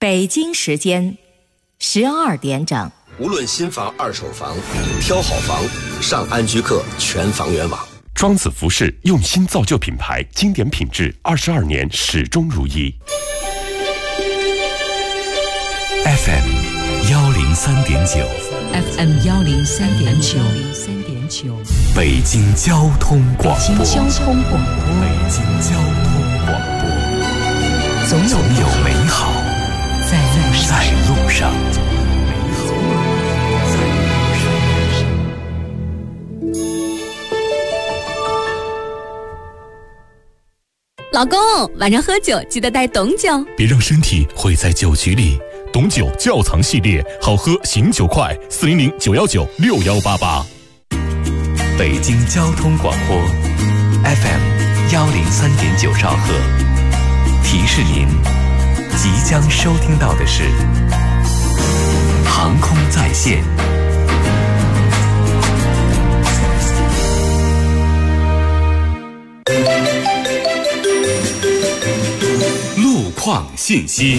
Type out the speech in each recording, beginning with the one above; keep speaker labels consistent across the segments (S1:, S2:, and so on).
S1: 北京时间12点整。
S2: 无论新房、二手房，挑好房，上安居客全房源网。
S3: 庄子服饰用心造就品牌，经典品质，22年始终如一。
S4: FM 103.9
S5: FM 103.9
S4: 北京交通广播。
S5: 北京交通广播。
S4: 北京交通广播。总有美好在路上。
S6: 老公，晚上喝酒记得带董酒，
S4: 别让身体毁在酒局里。董酒窖藏系列，好喝醒酒快，400-919-6188。北京交通广播 FM 103.9兆赫。提示您，即将收听到的是航空在线。路况信息。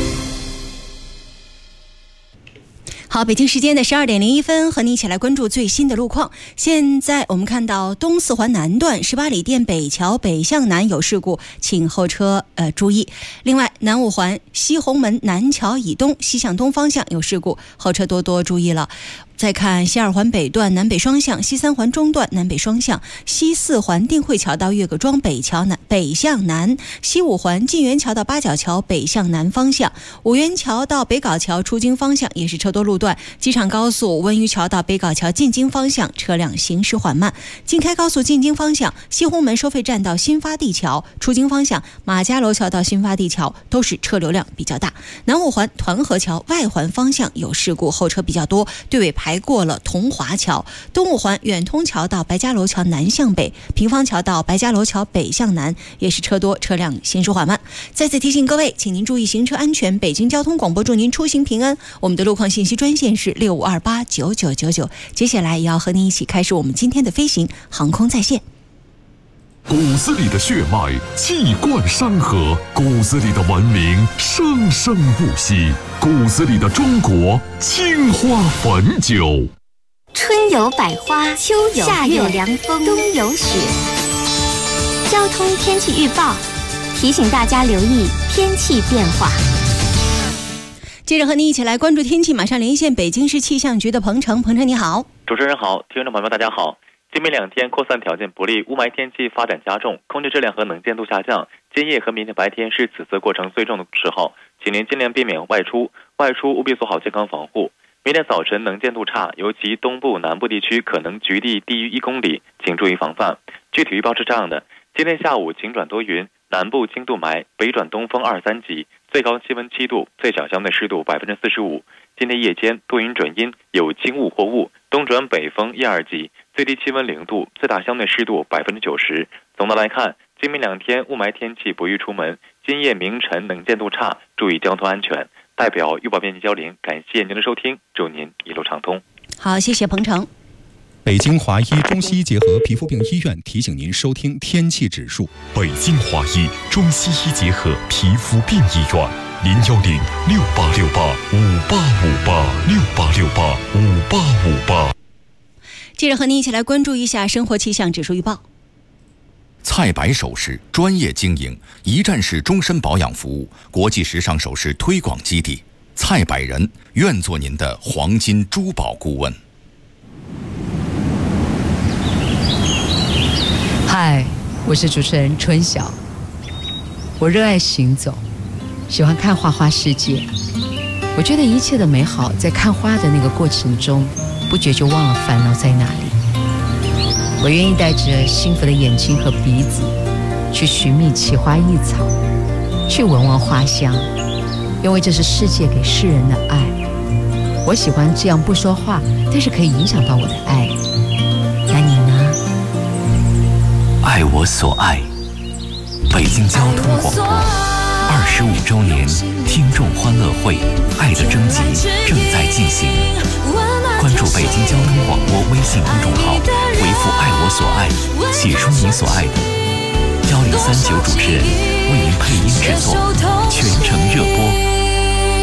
S7: 好，北京时间的12点01分，和你一起来关注最新的路况。现在我们看到东四环南段18里店北桥北向南有事故，请后车注意。另外，南五环西红门南桥以东西向东方向有事故，后车多多注意了。再看西二环北段南北双向，西三环中段南北双向，西四环定慧桥到岳各庄北桥南北向南，西五环晋源桥到八角桥北向南方向，五元桥到北碏桥出京方向也是车多路段。机场高速温榆桥到北碏桥进京方向车辆行驶缓慢。京开高速进京方向，西红门收费站到新发地桥出京方向，马家楼桥到新发地桥都是车流量比较大。南五环团河桥外环方向有事故，后车比较多，队尾排过了同华桥。东五环远通桥到白家楼桥南向北，平方桥到白家楼桥北向南也是车多，车辆行驶缓慢。再次提醒各位，请您注意行车安全。北京交通广播祝您出行平安。我们的路况信息专线是65289999。接下来也要和您一起开始我们今天的飞行航空在线。
S8: 骨子里的血脉气贯山河，骨子里的文明生生不息，骨子里的中国青花汾酒。
S9: 春有百花，秋有夏有凉风，冬有雪。交通天气预报提醒大家留意天气变化。
S7: 接着和您一起来关注天气，马上连线北京市气象局的彭程。彭程你好。
S10: 主持人好，听众朋友们大家好。今明两天扩散条件不利，雾霾天气发展加重，空气质量和能见度下降。今夜和明天白天是此次过程最重的时候，请您尽量避免外出务必做好健康防护。明天早晨能见度差，尤其东部南部地区可能局地低于1公里，请注意防范。具体预报是这样的：今天下午晴转多云，南部轻度霾，北转东风2-3级，最高气温7度，最小相对湿度45%。今天夜间多云转阴，有轻雾或雾，东转北风1-2级，最低气温0度，最大相对湿度90%。总的来看，今明两天雾霾天气不宜出门，今夜凌晨能见度差，注意交通安全。代表预报编辑焦林，感谢您的收听，祝您一路畅通。
S7: 好，谢谢彭程。
S11: 北京华医中西医结合皮肤病医院提醒您收听天气指数。
S8: 北京华医中西医结合皮肤病医院，010-6868-5858，6868-5858。
S7: 接着和您一起来关注一下生活气象指数预报。
S4: 蔡白首饰专业经营，一站式终身保养服务，国际时尚首饰推广基地。蔡百人愿做您的黄金珠宝顾问。
S5: 嗨，我是主持人春晓。我热爱行走，喜欢看花花世界。我觉得一切的美好在看花的那个过程中，不觉就忘了烦恼在哪里。我愿意带着幸福的眼睛和鼻子，去寻觅奇花异草，去闻闻花香，因为这是世界给世人的爱。我喜欢这样不说话，但是可以影响到我的爱。那你呢？
S4: 爱我所爱。北京交通广播25周年听众欢乐会爱的征集正在进行，关注北京交通广播微信公众号，回复爱我所爱，写出你所爱的，1039主持人为您配音制作，全程热播。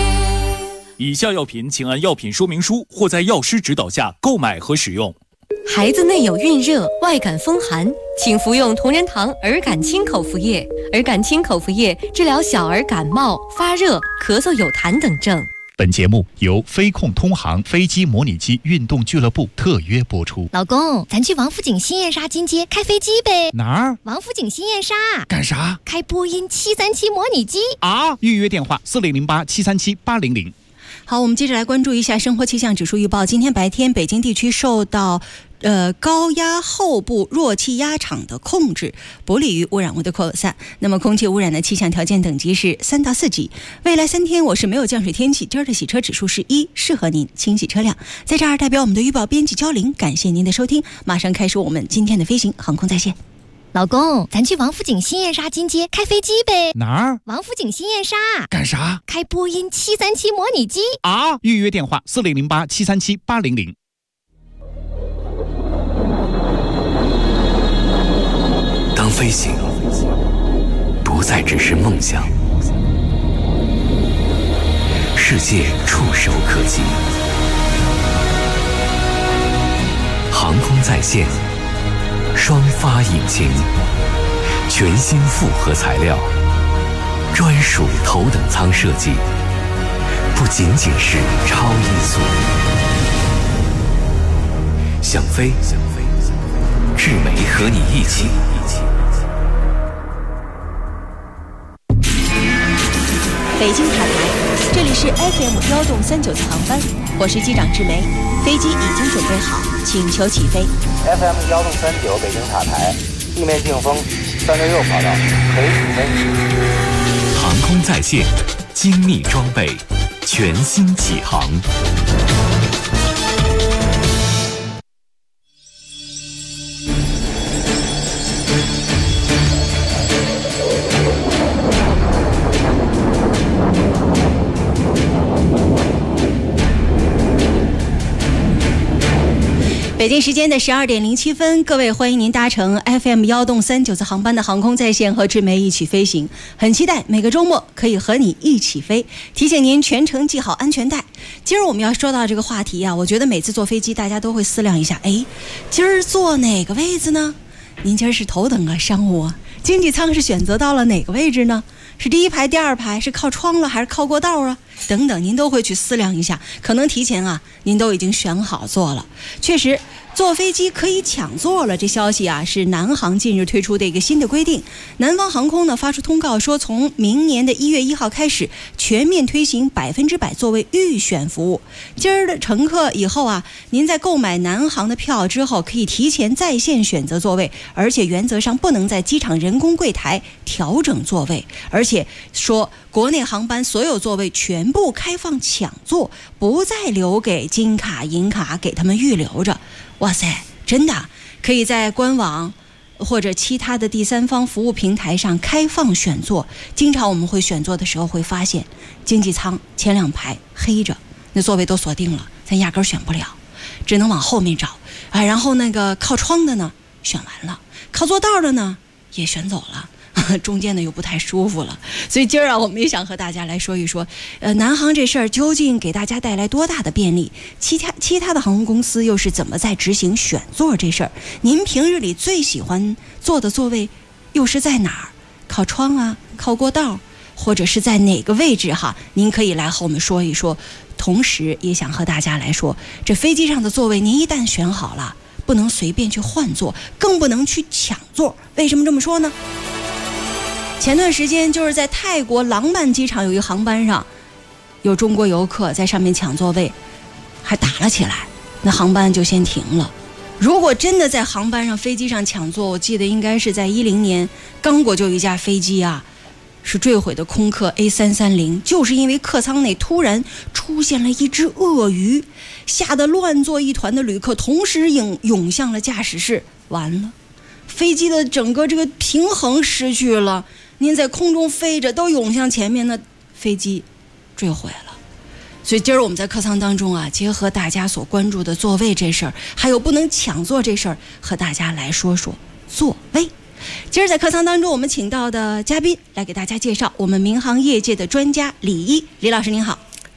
S12: 以下药品请按药品说明书或在药师指导下购买和使用。
S6: 孩子内有孕热、外感风寒，请服用同仁堂儿感清口服液。儿感清口服液治疗小儿感冒、发热、咳嗽有痰等症。
S13: 本节目由飞控通航飞机模拟机运动俱乐部特约播出。
S14: 老公，咱去王府井新燕莎金街开飞机呗？
S13: 哪儿？
S14: 王府井新燕莎。
S13: 干啥？
S14: 开波音737模拟机
S13: 啊！预约电话4008-737-800。
S7: 好，我们接着来关注一下生活气象指数预报。今天白天，北京地区受到高压后部弱气压场的控制，不利于污染物的扩散。那么空气污染的气象条件等级是3到4级。未来3天我是没有降水天气，今儿的洗车指数是1，适合您清洗车辆。在这儿代表我们的预报编辑焦玲，感谢您的收听。马上开始我们今天的飞行航空在线。
S14: 老公，咱去王府井新燕莎金街开飞机呗？
S13: 哪儿？
S14: 王府井新燕莎。
S13: 干啥？
S14: 开波音737模拟机
S13: 啊！预约电话4008-737-800。
S4: 当飞行不再只是梦想，世界触手可及，航空在线，双发引擎，全新复合材料，专属头等舱设计，不仅仅是超音速。想飞，智美和你一起。
S7: 北京塔台，这里是 FM1动39次航班，我是机长智梅，飞机已经准备好，请求起飞。
S15: FM1动39北京塔台，地面净风366跑道，可以起飞。
S4: 航空在线，精密装备，全新起航。
S7: 北京时间的12点07分，各位欢迎您搭乘 FM1动39次航班的航空在线和智梅一起飞行，很期待每个周末可以和你一起飞。提醒您全程系好安全带。今儿我们要说到这个话题啊，我觉得每次坐飞机大家都会思量一下，今儿坐哪个位子呢？您今儿是头等啊，商务啊，经济舱是选择到了哪个位置呢？是第一排、第二排，是靠窗了还是靠过道啊？等等，您都会去思量一下，可能提前您都已经选好座了。确实，坐飞机可以抢座了，这消息是南航近日推出的一个新的规定。南方航空呢发出通告说，从明年的1月1号开始，全面推行100%座位预选服务。今儿的乘客以后您在购买南航的票之后，可以提前在线选择座位，而且原则上不能在机场人工柜台调整座位，而且说国内航班所有座位全部开放抢座，不再留给金卡银卡给他们预留着。哇塞，真的可以在官网或者其他的第三方服务平台上开放选座。经常我们会选座的时候会发现，经济舱前2排黑着，那座位都锁定了，咱压根选不了，只能往后面找然后那个靠窗的呢选完了，靠坐道的呢也选走了，中间的又不太舒服了。所以今儿我们也想和大家来说一说，南航这事儿究竟给大家带来多大的便利，其他的航空公司又是怎么在执行选座这事儿？您平日里最喜欢坐的座位又是在哪儿？靠窗靠过道，或者是在哪个位置您可以来和我们说一说。同时也想和大家来说，这飞机上的座位您一旦选好了，不能随便去换座，更不能去抢座。为什么这么说呢？前段时间就是在泰国廊曼机场有一航班上，有中国游客在上面抢座位，还打了起来，那航班就先停了。如果真的在航班上飞机上抢座，我记得应该是在2010年刚果就有一架飞机是坠毁的空客 A330， 就是因为客舱内突然出现了一只鳄鱼，吓得乱作一团的旅客同时涌向了驾驶室，完了，飞机的整个这个平衡失去了，您在空中飞着都涌向前面，那飞机坠毁了。所以今儿我们在客舱当中结合大家所关注的座位这事儿，还有不能抢座这事儿，和大家来说说座位。今儿在客舱当中，我们请到的嘉宾来给大家介绍我们民航业界的专家李一。李老师您好。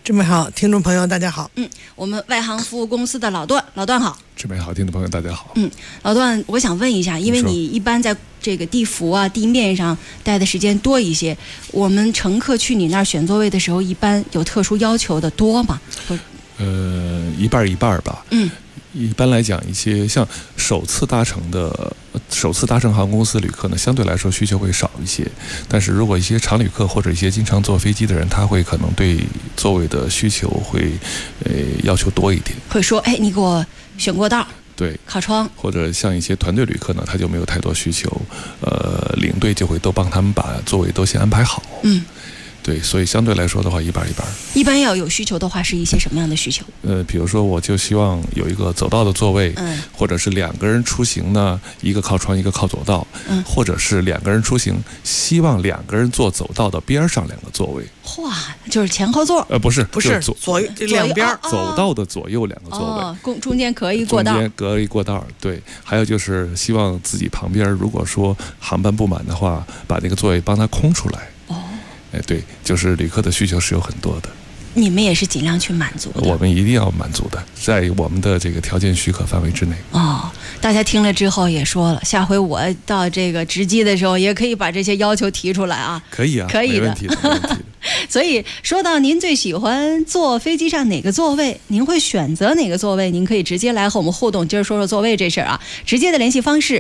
S16: 志美好，听众朋友大家好。
S7: 我们外航服务公司的老段好。
S17: 志美好，听众朋友大家好。
S7: 老段，我想问一下，因为你一般在这个地服啊、地面上待的时间多一些，我们乘客去你那儿选座位的时候，一般有特殊要求的多吗？
S17: 一半一半吧。一般来讲，一些像首次搭乘航空公司旅客呢，相对来说需求会少一些。但是如果一些常旅客或者一些经常坐飞机的人，他会可能对座位的需求会要求多一点。
S7: 会说，你给我选过道，
S17: 对，
S7: 靠窗。
S17: 或者像一些团队旅客呢，他就没有太多需求，领队就会都帮他们把座位都先安排好。对，所以相对来说的话，一半一半。
S7: 一般要有需求的话，是一些什么样的需求？
S17: 比如说，我就希望有一个走道的座位，或者是2个人出行呢，一个靠窗，一个靠左道，或者是2个人出行，希望2个人坐走道的边上2个座位。
S7: 哇，就是前后座？
S17: 不是
S16: 左两边，
S17: 走道的左右2个座位，
S7: 中间隔一过道。
S17: 中间隔一过道，对。还有就是希望自己旁边，如果说航班不满的话，把那个座位帮他空出来。对，就是旅客的需求是有很多的，
S7: 你们也是尽量去满足的。
S17: 我们一定要满足的，在我们的这个条件许可范围之内。
S7: 大家听了之后也说了，下回我到这个值机的时候，也可以把这些要求提出来啊。
S17: 可以啊，
S7: 可以的，
S17: 没问题的，没问题的。
S7: 所以说到您最喜欢坐飞机上哪个座位，您会选择哪个座位，您可以直接来和我们互动。今儿说说座位这事儿啊，直接的联系方式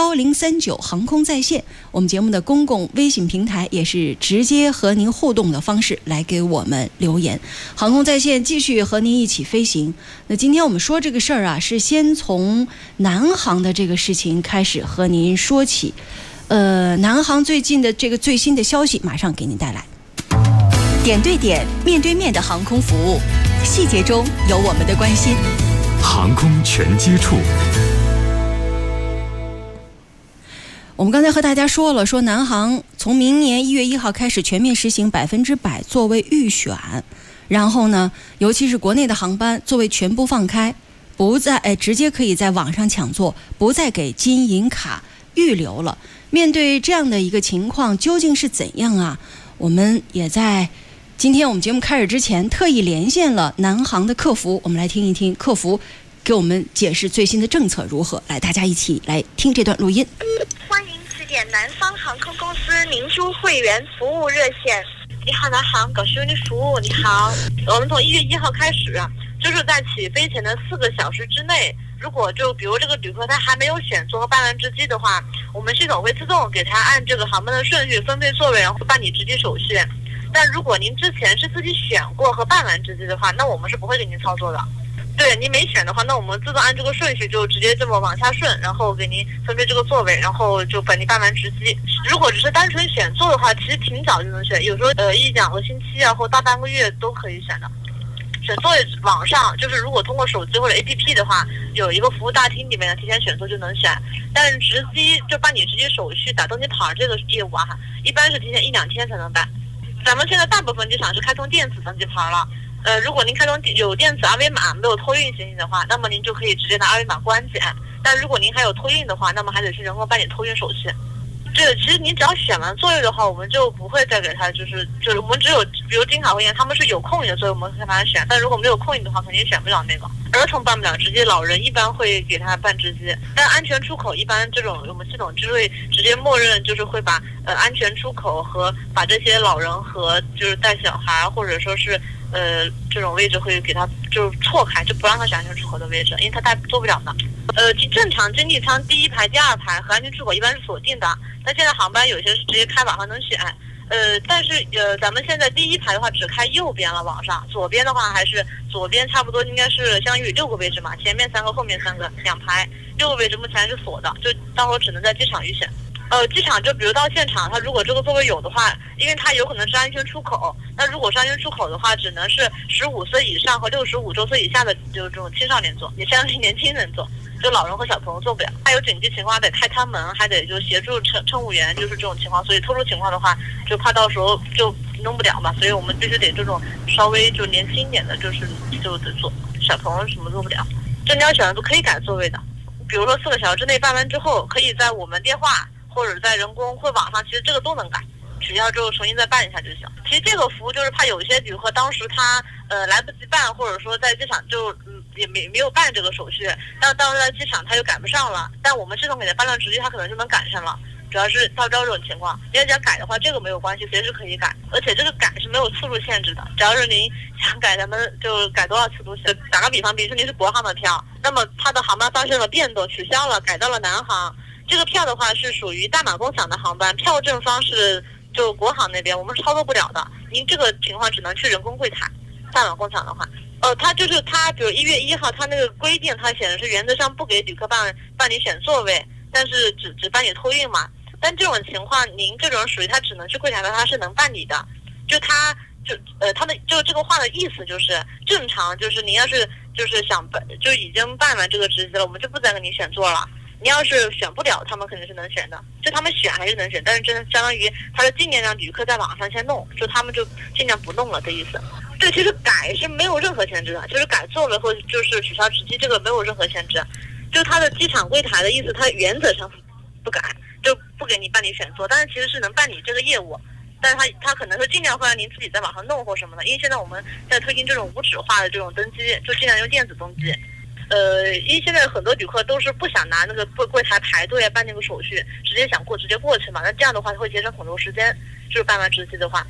S7: 1039航空在线，我们节目的公共微信平台也是直接和您互动的方式来给我们留言。航空在线继续和您一起飞行。那今天我们说这个事儿啊，是先从南航的这个事情开始和您说起。南航最近的这个最新的消息马上给您带来。点对点、面对面的航空服务，细节中有我们的关心。
S13: 航空全接触。
S7: 我们刚才和大家说了，说南航从明年1月1号开始全面实行100%座位预选，然后呢，尤其是国内的航班座位全部放开，不再直接可以在网上抢座，不再给金银卡预留了。面对这样的一个情况，究竟是怎样啊？我们也在今天我们节目开始之前特意连线了南航的客服，我们来听一听客服给我们解释最新的政策如何。来，大家一起来听这段录音。
S18: 欢迎致电南方航空公司明珠会员服务热线。你好，南航，感谢您服务。你好，我们从1月1号开始，就是在起飞前的4个小时之内，如果就比如这个旅客他还没有选座和办完值机的话，我们系统会自动给他按这个航班的顺序分配座位，然后办理值机手续。但如果您之前是自己选过和办完值机的话，那我们是不会给您操作的。对，您没选的话，那我们自动按这个顺序就直接这么往下顺，然后给您分配这个座位，然后就本地办完值机。如果只是单纯选座的话，其实挺早就能选，有时候1-2个星期啊，或大半个月都可以选的。选座位网上就是如果通过手机或者 APP 的话，有一个服务大厅里面提前选座就能选。但是值机就办理值机手续、打登机牌这个业务啊，一般是提前1-2天才能办。咱们现在大部分机场是开通电子登机牌了。如果您开通有电子二维码没有托运行李的话，那么您就可以直接拿二维码过安检。但如果您还有托运的话，那么还得去人工办理托运手续。这个其实您只要选完座位的话，我们就不会再给他，就是我们只有比如经考会员他们是有空余的座位，我们可以把它选。但如果没有空余的话，肯定选不了那个。儿童办不了值机，老人一般会给他办值机。但安全出口一般这种我们系统就会直接默认，就是会把安全出口和把这些老人和就是带小孩或者说是这种位置会给他就是错开，就不让他选安全出口的位置，因为他做不了的。正常经济舱第1排、第2排和安全出口一般是锁定的，但现在航班有些是直接开网上能选。但是咱们现在第1排的话只开右边了，网上左边的话还是左边差不多应该是相当于6个位置嘛，前面3个，后面3个，2排6个位置目前是锁的，就到时候只能在机场预选。机场就比如到现场，他如果这个座位有的话，因为他有可能是安全出口，那如果是安全出口的话，只能是15岁以上和65周岁以下的就是这种青少年坐，也相当于年轻人坐，就老人和小朋友坐不了。还有紧急情况得开舱门，还得就协助乘务员，就是这种情况，所以特殊情况的话，就怕到时候就弄不了嘛，所以我们必须得这种稍微就年轻一点的，就得坐，小朋友什么做不了。这你要选都可以改座位的，比如说4个小时之内办完之后，可以在我们电话或者在人工或网上，其实这个都能改。 取消之后重新再办一下就行。其实这个服务就是怕有一些旅客当时他来不及办，或者说在机场就也没有办这个手续，但到了机场他又赶不上了，但我们系统给他办了值机，他可能就能赶上了。主要是到这种情况，你要想改的话，这个没有关系，随时可以改，而且这个改是没有次数限制的，只要是您想改，咱们就改多少次都行。打个比方，比如说您是国航的票，那么它的航班发生了变动，取消了，改到了南航，这个票的话是属于大马共享的航班，票证方是就国航那边，我们是操作不了的，您这个情况只能去人工柜台。大马共享的话，它比如1月1号，它那个规定，它显示是原则上不给旅客办理选座位，但是只办理托运嘛。但这种情况，您这种属于他只能去柜台的，他是能办理的。他的这个话的意思就是正常，就是您要是就是想办，就已经办完这个值机了，我们就不再给您选座了。你要是选不了，他们肯定是能选的，就他们选还是能选，但是真的相当于他是尽量让旅客在网上先弄，就他们就尽量不弄了的意思。对，其实改是没有任何限制的，就是改座位或者就是取消值机，这个没有任何限制。就他的机场柜台的意思，他原则上不改。就不给你办理选座，但是其实是能办理这个业务，但是他可能是尽量会让您自己在网上弄或什么的，因为现在我们在推进这种无纸化的这种登机，就尽量用电子登机。因为现在很多旅客都是不想拿那个柜台排队办那个手续，直接过去嘛，那这样的话会节省很多时间，就是办完值机的话。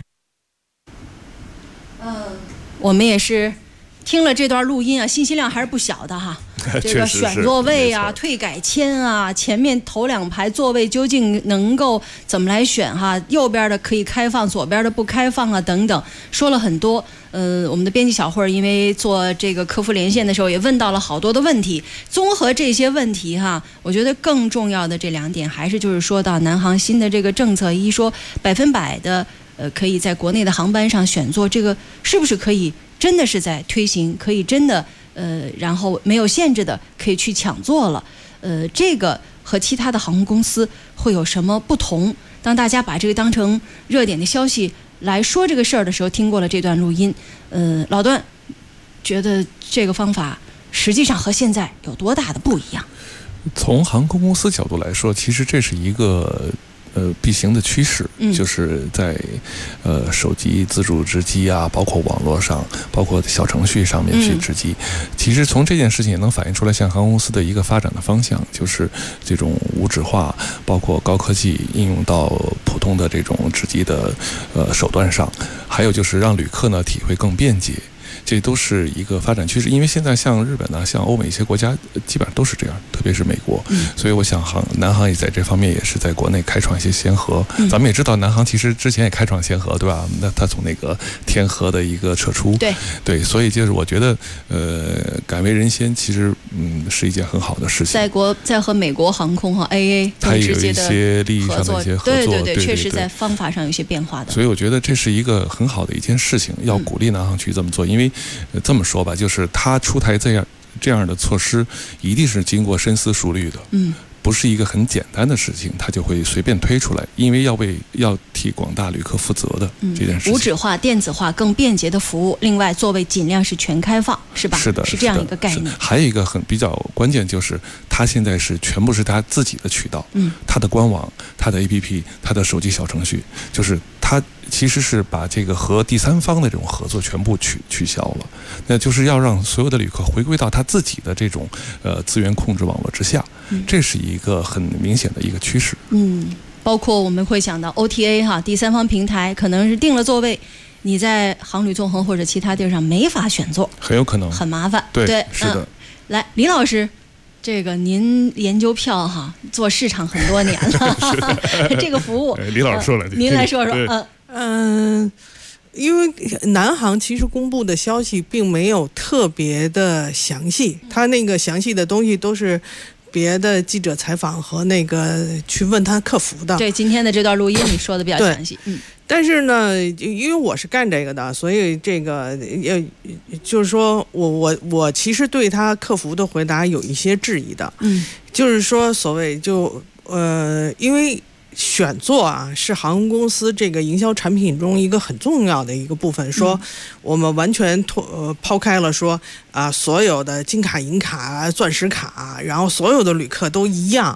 S7: 我们也是听了这段录音啊，信息量还是不小的哈。这个选座位啊、退改签啊，前面头2排座位究竟能够怎么来选哈？右边的可以开放，左边的不开放啊，等等，说了很多。我们的编辑小慧因为做这个客服连线的时候，也问到了好多的问题。综合这些问题哈，我觉得更重要的这2点，还是就是说到南航新的这个政策，一说100%的可以在国内的航班上选座，这个是不是可以真的是在推行？可以真的。然后没有限制的可以去抢座了，这个和其他的航空公司会有什么不同？当大家把这个当成热点的消息来说这个事儿的时候，听过了这段录音，老段觉得这个方法实际上和现在有多大的不一样？
S17: 从航空公司角度来说，其实这是一个必行的趋势，就是在手机自助值机啊，包括网络上，包括小程序上面去值机。其实从这件事情也能反映出来，像航空公司的一个发展的方向，就是这种无纸化，包括高科技应用到普通的这种值机的手段上，还有就是让旅客呢体会更便捷。这都是一个发展趋势，因为现在像日本呢，像欧美一些国家，基本上都是这样，特别是美国。所以我想南航也在这方面也是在国内开创一些先河。咱们也知道，南航其实之前也开创先河，对吧？那他从那个天河的一个撤出，对，所以就是我觉得，敢为人先，其实是一件很好的事情。
S7: 在和美国航空和 AA
S17: 它有一些利益上的一些合作，
S7: 对，确实在方法上有些变化的。
S17: 所以我觉得这是一个很好的一件事情，要鼓励南航去这么做，因为。这么说吧，就是他出台这样的措施，一定是经过深思熟虑的。不是一个很简单的事情，他就会随便推出来，因为要替广大旅客负责的这件事情。
S7: 无纸化、电子化、更便捷的服务，另外座位尽量是全开放，是吧？
S17: 是的，
S7: 是这样一个概念。
S17: 还有一个比较关键，就是他现在全部是他自己的渠道，他的官网、他的 APP、他的手机小程序，就是他其实是把这个和第三方的这种合作全部取消了，那就是要让所有的旅客回归到他自己的这种资源控制网络之下，这是一个很明显的一个趋势。
S7: 包括我们会想到 OTA 哈，第三方平台可能是定了座位，你在航旅纵横或者其他地儿上没法选座，
S17: 很有可能
S7: 很麻烦。
S17: 对，是的。
S7: 来，李老师。这个您研究票哈，做市场很多年了，这个服务，
S17: 李老师说了，
S7: 您来说说。
S16: 因为南航其实公布的消息并没有特别的详细，他那个详细的东西都是别的记者采访和那个去问他客服的。
S7: 对，今天的这段录音你说的比较详细。
S16: 但是呢，因为我是干这个的，所以这个就是说我其实对他客服的回答有一些质疑的。就是说所谓因为选座啊是航空公司这个营销产品中一个很重要的一个部分，说我们完全抛开了说所有的金卡、银卡、钻石卡，然后所有的旅客都一样。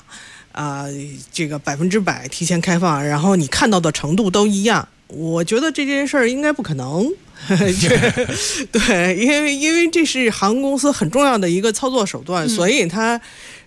S16: 这个100%提前开放，然后你看到的程度都一样，我觉得这件事儿应该不可能。对，因为这是航空公司很重要的一个操作手段，所以它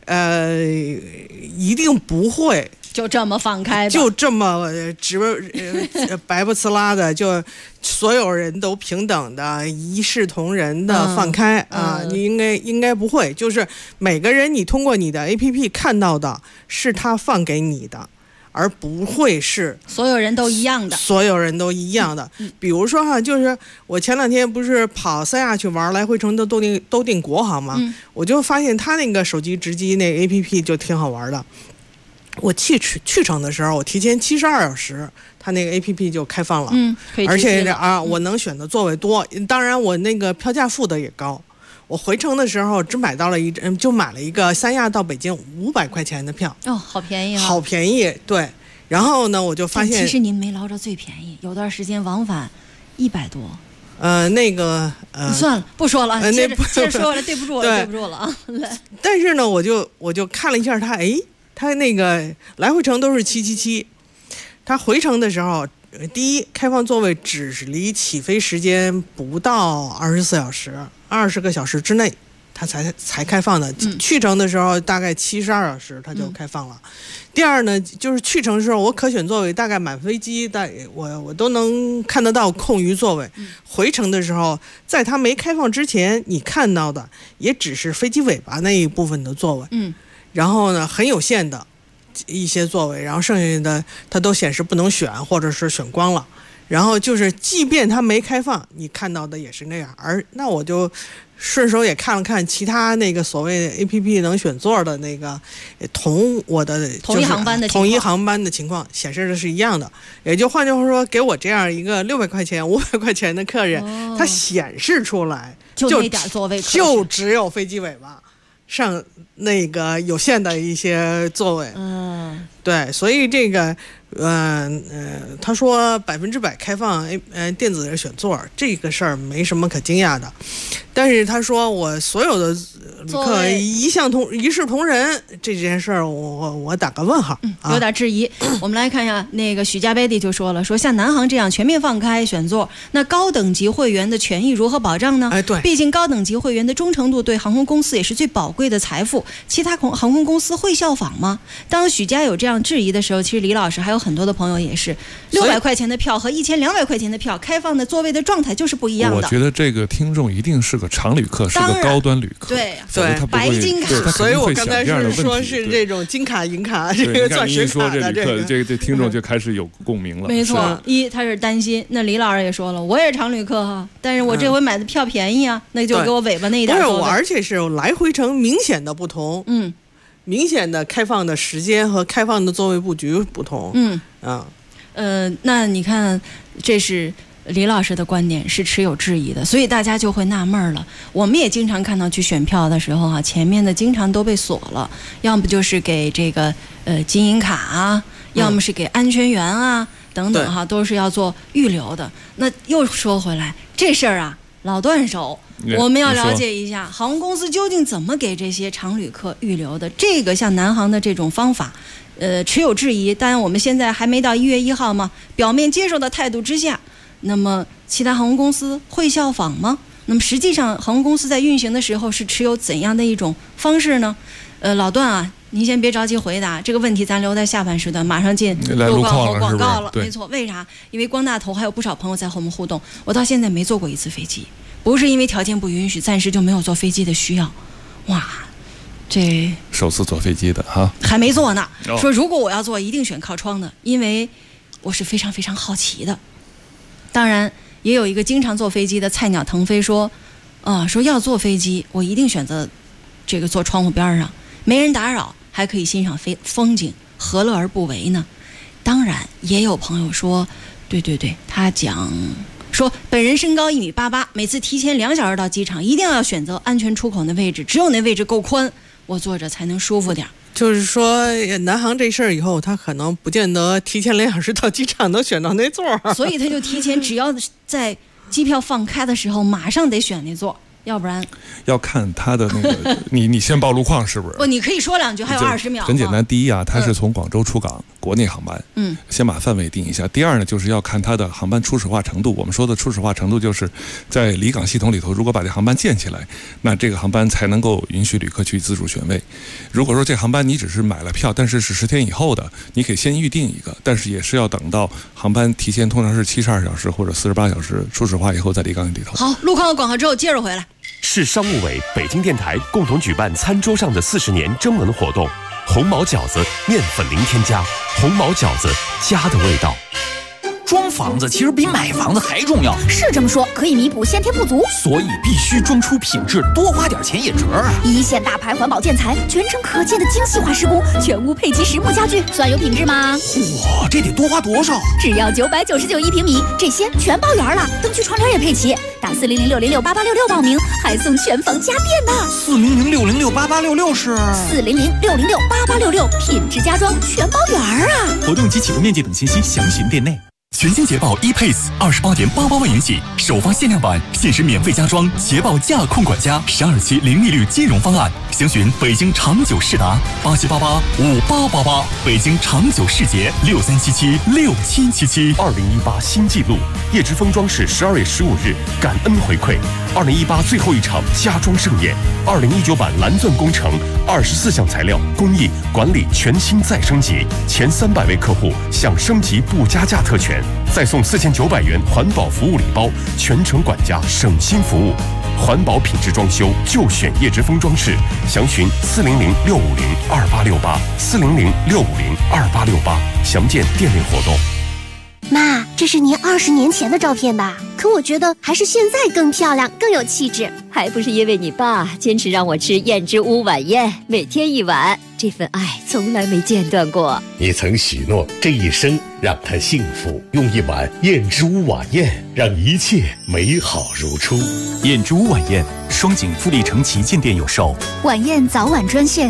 S16: 一定不会
S7: 就这么放开的，
S16: 就这么白不呲啦的，就所有人都平等的一视同仁的放开你应该不会，就是每个人你通过你的 APP 看到的是他放给你的，而不会是
S7: 所有人都一样的。
S16: 所有人都一样的。比如说哈，就是我前两天不是跑三亚去玩，来回程都订国航嘛，我就发现他那个手机直机那 APP 就挺好玩的。我去程的时候，我提前72小时，它那个 APP 就开放了，而且我能选的座位多，当然我那个票价付的也高。我回程的时候只买到了就买了一个三亚到北京500块钱的票，
S7: 好便宜啊，
S16: 好便宜，对。然后呢，我就发现
S7: 其实您没捞着最便宜，有段时间往返100多。
S16: 那个
S7: 算了，不说了，接着说了，对不住了啊。
S16: 但是呢，我就看了一下它那个来回程都是777，它回程的时候，第一开放座位只离起飞时间不到24小时，20个小时之内它才开放的。去程的时候大概72小时它就开放了。第二呢，就是去程的时候我可选座位大概满飞机我都能看得到空余座位。回程的时候，在它没开放之前，你看到的也只是飞机尾巴那一部分的座位。然后呢，很有限的一些座位，然后剩下的它都显示不能选，或者是选光了。然后就是，即便它没开放，你看到的也是那样。那我就顺手也看了看其他那个所谓的 APP 能选座的那个同一航班的情况显示的是一样的。也就换句话说，给我这样一个600块钱、500块钱的客人，它显示出来
S7: 就那点座位，
S16: 就只有飞机尾巴上那个有限的一些座位。对，所以这个他说100%开放电子的选座，这个事儿没什么可惊讶的。但是他说我所有的旅客一视同仁，这件事儿我打个问号，
S7: 有点质疑。我们来看一下，那个许家贝蒂就说了，说像南航这样全面放开选座，那高等级会员的权益如何保障呢？
S16: 对，
S7: 毕竟高等级会员的忠诚度对航空公司也是最宝贵的财富，其他航空公司会效仿吗？当许家有这样质疑的时候，其实李老师还有很多的朋友也是，600块钱的票和1200块钱的票，开放的座位的状态就是不一样的。
S17: 我觉得这个听众一定是个常旅客，是个高端旅客，
S7: 对，
S17: 白
S7: 金卡。
S16: 所以我刚才是说是这种金卡、银卡、这个钻石卡的
S17: 这听众就开始有共鸣了。
S7: 没错，他是担心。那李老师也说了，我也是常旅客哈，但是我这回买的票便宜啊，那就给我尾巴那一点。
S16: 不是我，而且是来回程明显的不同。明显的开放的时间和开放的座位布局不同。
S7: 那你看，这是李老师的观点，是持有质疑的，所以大家就会纳闷了。我们也经常看到去选票的时候前面的经常都被锁了，要么就是给这个金银卡啊，要么是给安全员啊等等都是要做预留的。那又说回来，这事儿老段手，我们要了解一下航空公司究竟怎么给这些常旅客预留的。这个像南航的这种方法，持有质疑。当然我们现在还没到1月1号嘛，表面接受的态度之下，那么其他航空公司会效仿吗？那么实际上航空公司在运行的时候是持有怎样的一种方式呢？老段您先别着急回答这个问题，咱留在下半时段，马上进路况和广告了。没错，为啥？因为光大头还有不少朋友在和我们互动。我到现在没坐过一次飞机，不是因为条件不允许，暂时就没有坐飞机的需要。哇，这
S17: 首次坐飞机的
S7: 还没坐呢。说如果我要坐，一定选靠窗的，因为我是非常非常好奇的。当然，也有一个经常坐飞机的菜鸟腾飞说，说要坐飞机，我一定选择这个坐窗户边上，没人打扰，还可以欣赏风景，何乐而不为呢？当然，也有朋友说，对，他讲说本人身高1.88米，每次提前2小时到机场，一定要选择安全出口的位置，只有那位置够宽，我坐着才能舒服点。
S16: 就是说，南航这事儿以后，他可能不见得提前2小时到机场能选到那座，
S7: 所以他就提前，只要在机票放开的时候，马上得选那座。 要不然
S17: 要看它的那个，你先报路况是不是？
S7: 不，你可以说2句，还有20秒。
S17: 很简单，第一啊，它是从广州出港，国内航班，先把范围定一下。第二呢，就是要看它的航班初始化程度。我们说的初始化程度，就是在离港系统里头，如果把这航班建起来，那这个航班才能够允许旅客去自主选位。如果说这航班你只是买了票，但是是10天以后的，你可以先预定一个，但是也是要等到航班提前，通常是72小时或者48小时初始化以后再离港里头。
S7: 好，路况和广告之后接着回来。
S3: 市商务委、北京电台共同举办餐桌上的40年征文活动，红毛饺子面粉零添加，红毛饺子家的味道。
S12: 装房子其实比买房子还重要，
S14: 是这么说，可以弥补先天不足，
S12: 所以必须装出品质，多花点钱也值啊！
S14: 一线大牌环保建材，全程可见的精细化施工，全屋配齐实木家具，算有品质吗？
S12: 哇，这得多花多少？
S14: 只要9991平米，这些全包圆了，灯具窗帘也配齐。打400-606-8866报名，还送全房家电呢。
S12: 400-606-8866是
S14: 400-606-8866，品质家装全包圆啊！
S12: 活动及起步面积等信息详询店内。
S4: 全新捷豹 ePace28.88万元起，首发限量版，限时免费加装捷豹驾控管家，12期零利率金融方案，详询北京长久世达87885888，北京长久世捷63776777。
S3: 2018新纪录，叶之峰装饰12月15日感恩回馈2018最后一场家装盛宴，2019版蓝钻工程24项材料工艺管理全新再升级，前300位客户享升级不加价特权，再送4900元环保服务礼包，全程管家省心服务。环保品质装修就选叶之峰装饰，详询400-650-2868，400-650-2868，详见店内活动。
S9: 妈，这是您20年前的照片吧？可我觉得还是现在更漂亮，更有气质。
S19: 还不是因为你爸坚持让我吃燕之屋晚宴，每天1碗，这份爱从来没间断过。
S20: 你曾许诺这一生让他幸福，用1碗燕之屋晚宴让一切美好如初。
S12: 燕之屋晚宴，双井富力城旗舰店有售。
S14: 晚宴早晚专线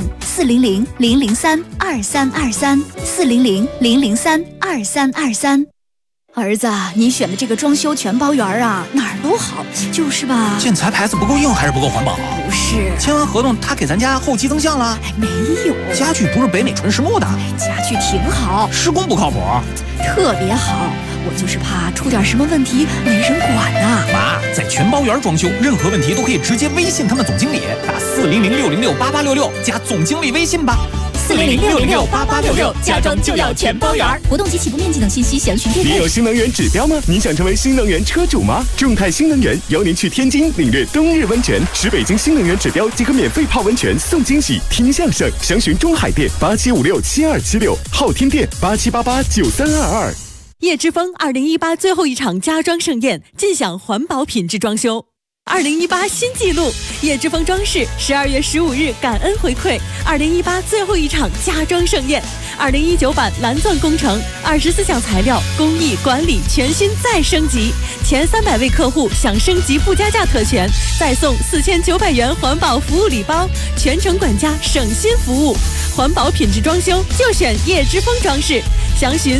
S14: 400-003-2323，400-003-2323。儿子，你选的这个装修全包圆啊，哪儿都好，就是吧？
S12: 建材牌子不够硬还是不够环保？
S14: 不是，
S12: 签完合同他给咱家后期增项了？
S14: 没有，
S12: 家具不是北美纯实木的，
S14: 家具挺好，
S12: 施工不靠谱，
S14: 特别好。我就是怕出点什么问题没人管呐。
S12: 妈，在全包圆装修，任何问题都可以直接微信他们总经理，打400-606-8866加总经理微信吧。
S14: 400-606-8866，家装就要全包圆。活动及起步面积等信息详询店内。
S21: 你有新能源指标吗？你想成为新能源车主吗？众泰新能源邀您去天津领略冬日温泉，使北京新能源指标即可免费泡温泉送惊喜，听相声。详询中海店87567276，昊天店87889322。
S22: 叶之峰2018最后一场家装盛宴，尽享环保品质装修。2018新纪录，叶之峰装饰12月15日感恩回馈2018最后一场家装盛宴，2019版蓝钻工程24项材料工艺管理全新再升级，前300位客户享升级不加价特权，再送4900元环保服务礼包，全程管家省心服务。环保品质装修就选叶之峰装饰，详询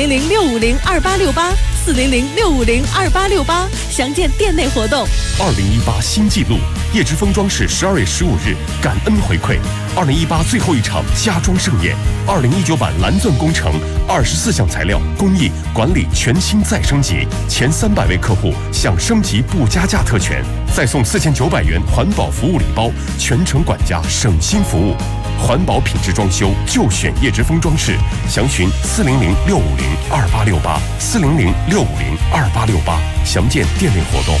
S22: 400-650-2868，400-650-2868，详见店内活动。
S3: 2018新纪录，叶之峰装饰12月15日感恩回馈2018最后一场家装盛宴，2019版蓝钻工程24项材料工艺管理全新再升级，前300位客户享升级不加价特权，再送4900元环保服务礼包，全程管家省心服务。环保品质装修就选叶之峰装饰，详询400-650-2868，400-650-2868，详见店内活动。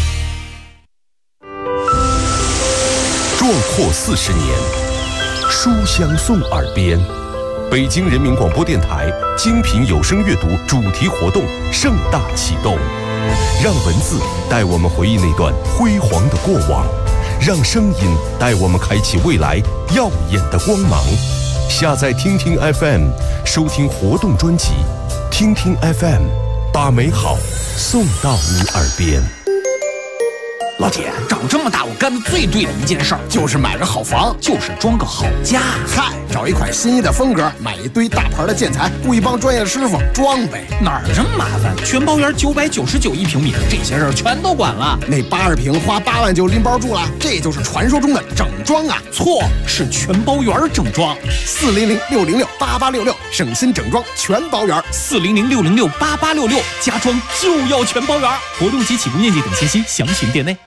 S2: 壮阔40年，书香送耳边。北京人民广播电台精品有声阅读主题活动盛大启动，让文字带我们回忆那段辉煌的过往，让声音带我们开启未来耀眼的光芒。下载听听 FM， 收听活动专辑，听听 FM， 把美好送到你耳边。
S12: 老铁，长这么大我干的最对的一件事儿，就是买个好房，就是装个好家。
S1: 嗨，找一款心仪的风格，买一堆大牌的建材，雇一帮专业的师傅装呗。
S12: 哪儿这么麻烦？全包园999一平米，这些事儿全都管了。
S1: 那80平花8万就拎包住了，这就是传说中的整装啊！
S12: 错，是全包园整装。
S1: 400-606-8866，省心整装全包园。
S12: 400-606-8866，家装就要全包园。活动及起步面积等信息详询店内。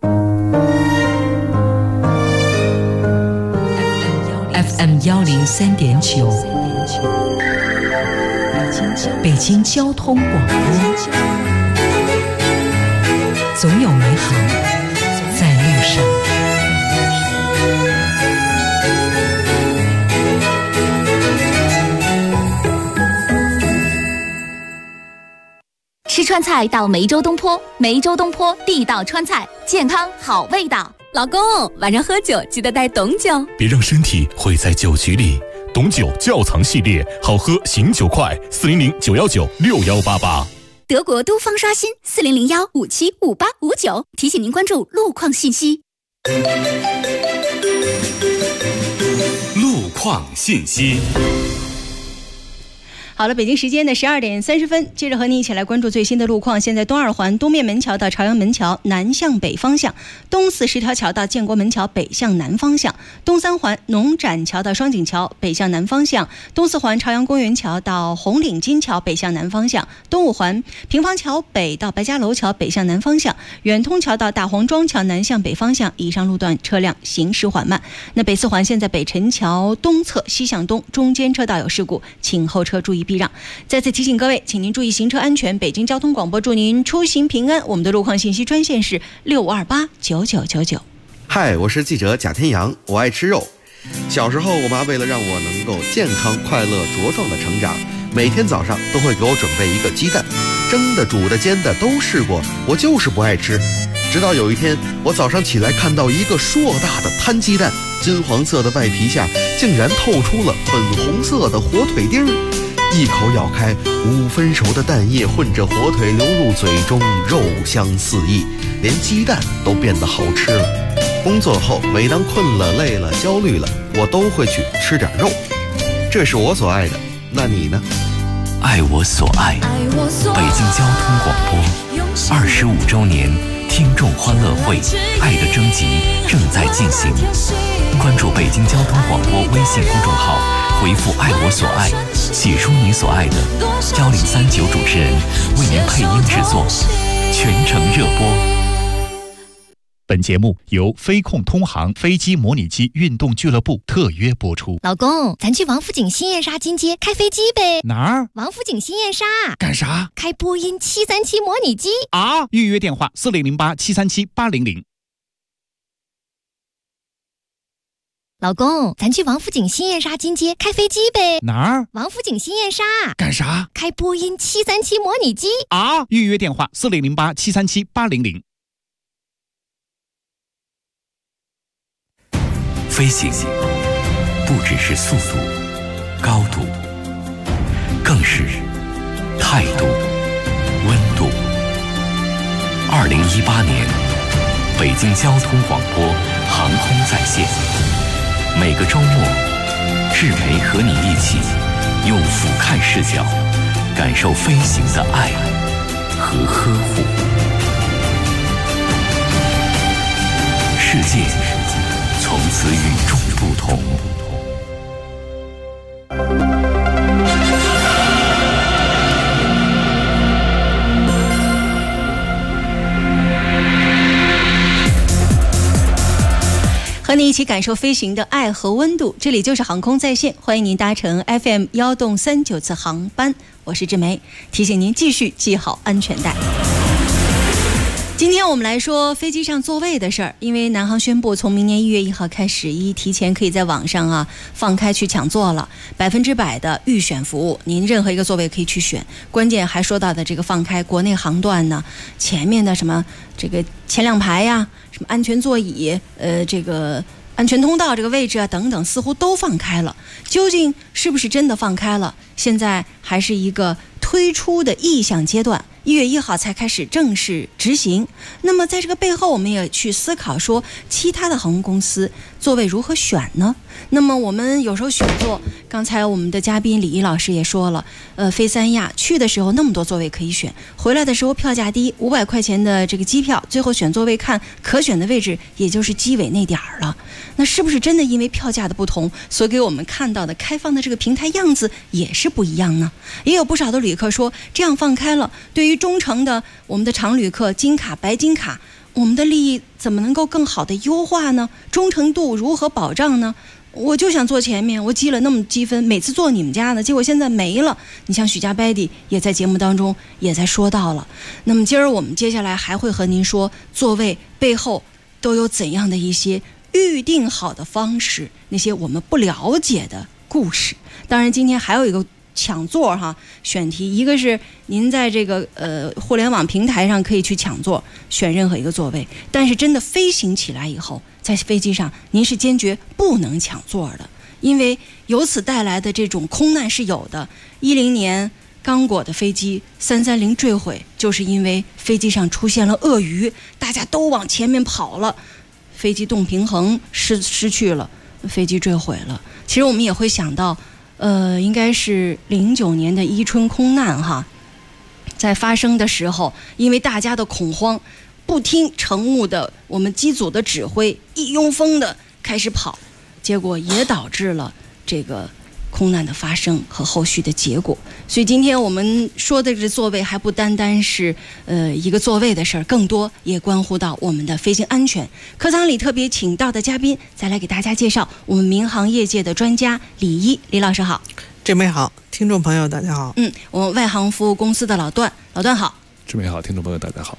S5: FM 103.9，北京交通广播，总有美好在路上。
S14: 吃川菜到梅州东坡，梅州东坡地道川菜，健康好味道。
S6: 老公，晚上喝酒记得带董酒，
S3: 别让身体毁在酒局里。董酒窖藏系列，好喝醒酒快，400-919-6188。
S14: 德国都方刷新，400-1575859。提醒您关注路况信息。
S3: 路况信息。
S7: 好了，北京时间的12点30分，接着和您一起来关注最新的路况。现在东二环东面门桥到朝阳门桥南向北方向，东四十条桥到建国门桥北向南方向，东三环农展桥到双井桥北向南方向，东四环朝阳公园桥到红领巾桥北向南方向，东五环平房桥北到白家楼桥北向南方向，远通桥到大黄庄桥南向北方向，以上路段车辆行驶缓慢。那北四环现在北辰桥东侧西向东中间车道有事故，请后车注意避让。再次提醒各位，请您注意行车安全。北京交通广播祝您出行平安。我们的路况信息专线是65289999。
S10: 嗨，我是记者贾天阳，我爱吃肉。小时候，我妈为了让我能够健康、快乐、茁壮的成长，每天早上都会给我准备一个鸡蛋，蒸的、煮的、煎的都试过，我就是不爱吃。直到有一天，我早上起来看到一个硕大的摊鸡蛋，金黄色的外皮下竟然透出了粉红色的火腿丁儿。一口咬开，5分熟的蛋液混着火腿流入嘴中，肉香四溢，连鸡蛋都变得好吃了。工作后，每当困了、累了、焦虑了，我都会去吃点肉。这是我所爱的，那你呢？
S4: 爱我所爱，北京交通广播25周年听众欢乐会爱的征集正在进行，关注北京交通广播微信公众号，回复爱我所爱，写出你所爱的，1039主持人为您配音制作，全程热播。
S13: 本节目由飞控通航飞机模拟机运动俱乐部特约播出。
S14: 老公，咱去王府井新燕莎金街开飞机呗？
S13: 哪儿？
S14: 王府井新燕莎。
S13: 干啥？
S14: 开波音737模拟机
S13: 啊！预约电话400-8737800。
S14: 老公，咱去王府井新燕莎金街开飞机呗？
S13: 哪儿？
S14: 王府井新燕莎。
S13: 干啥？
S14: 开波音737模拟机
S13: 啊！预约电话400-8737800。
S4: 飞行不只是速度、高度，更是态度、温度。2018年，北京交通广播航空在线，每个周末，志培和你一起用俯瞰视角，感受飞行的爱和呵护。世界从此与众不同。
S7: 和你一起感受飞行的爱和温度，这里就是航空在线，欢迎您搭乘 FM 1动39次航班，我是志梅，提醒您继续系好安全带。今天我们来说飞机上座位的事儿，因为南航宣布从明年1月1号开始，提前可以在网上放开去抢座了，100%的预选服务，您任何一个座位可以去选。关键还说到的这个放开国内航段呢，前面的什么这个前2排呀，什么安全座椅，这个安全通道这个位置啊等等，似乎都放开了。究竟是不是真的放开了？现在还是一个推出的意向阶段，1月1号才开始正式执行。那么在这个背后，我们也去思考说，其他的航空公司座位如何选呢？那么我们有时候选座，刚才我们的嘉宾李毅老师也说了，飞三亚去的时候那么多座位可以选，回来的时候票价低，500块钱的这个机票，最后选座位看可选的位置也就是机尾那点儿了。那是不是真的因为票价的不同，所给我们看到的开放的这个平台样子也是不一样呢？也有不少的旅客说，这样放开了，对于中程的我们的常旅客金卡、白金卡，我们的利益怎么能够更好的优化呢？忠诚度如何保障呢？我就想坐前面，我积了那么积分，每次坐你们家的，结果现在没了。你像许家白迪也在节目当中也在说到了。那么今儿我们接下来还会和您说，座位背后都有怎样的一些预定好的方式，那些我们不了解的故事。当然今天还有一个抢座选题，一个是您在这个互联网平台上可以去抢座，选任何一个座位，但是真的飞行起来以后，在飞机上您是坚决不能抢座的，因为由此带来的这种空难是有的。10年刚果的飞机330坠毁，就是因为飞机上出现了鳄鱼，大家都往前面跑了，飞机动平衡失去了，飞机坠毁了。其实我们也会想到应该是09年的伊春空难在发生的时候，因为大家的恐慌，不听乘务的我们机组的指挥，一拥蜂的开始跑，结果也导致了这个空难的发生和后续的结果。所以今天我们说的这座位还不单单是一个座位的事儿，更多也关乎到我们的飞行安全。课堂里特别请到的嘉宾，再来给大家介绍我们民航业界的专家李一，李老师好。
S16: 志梅好，听众朋友大家好。
S7: 我们外航服务公司的老段好。
S17: 志梅好，听众朋友大家好。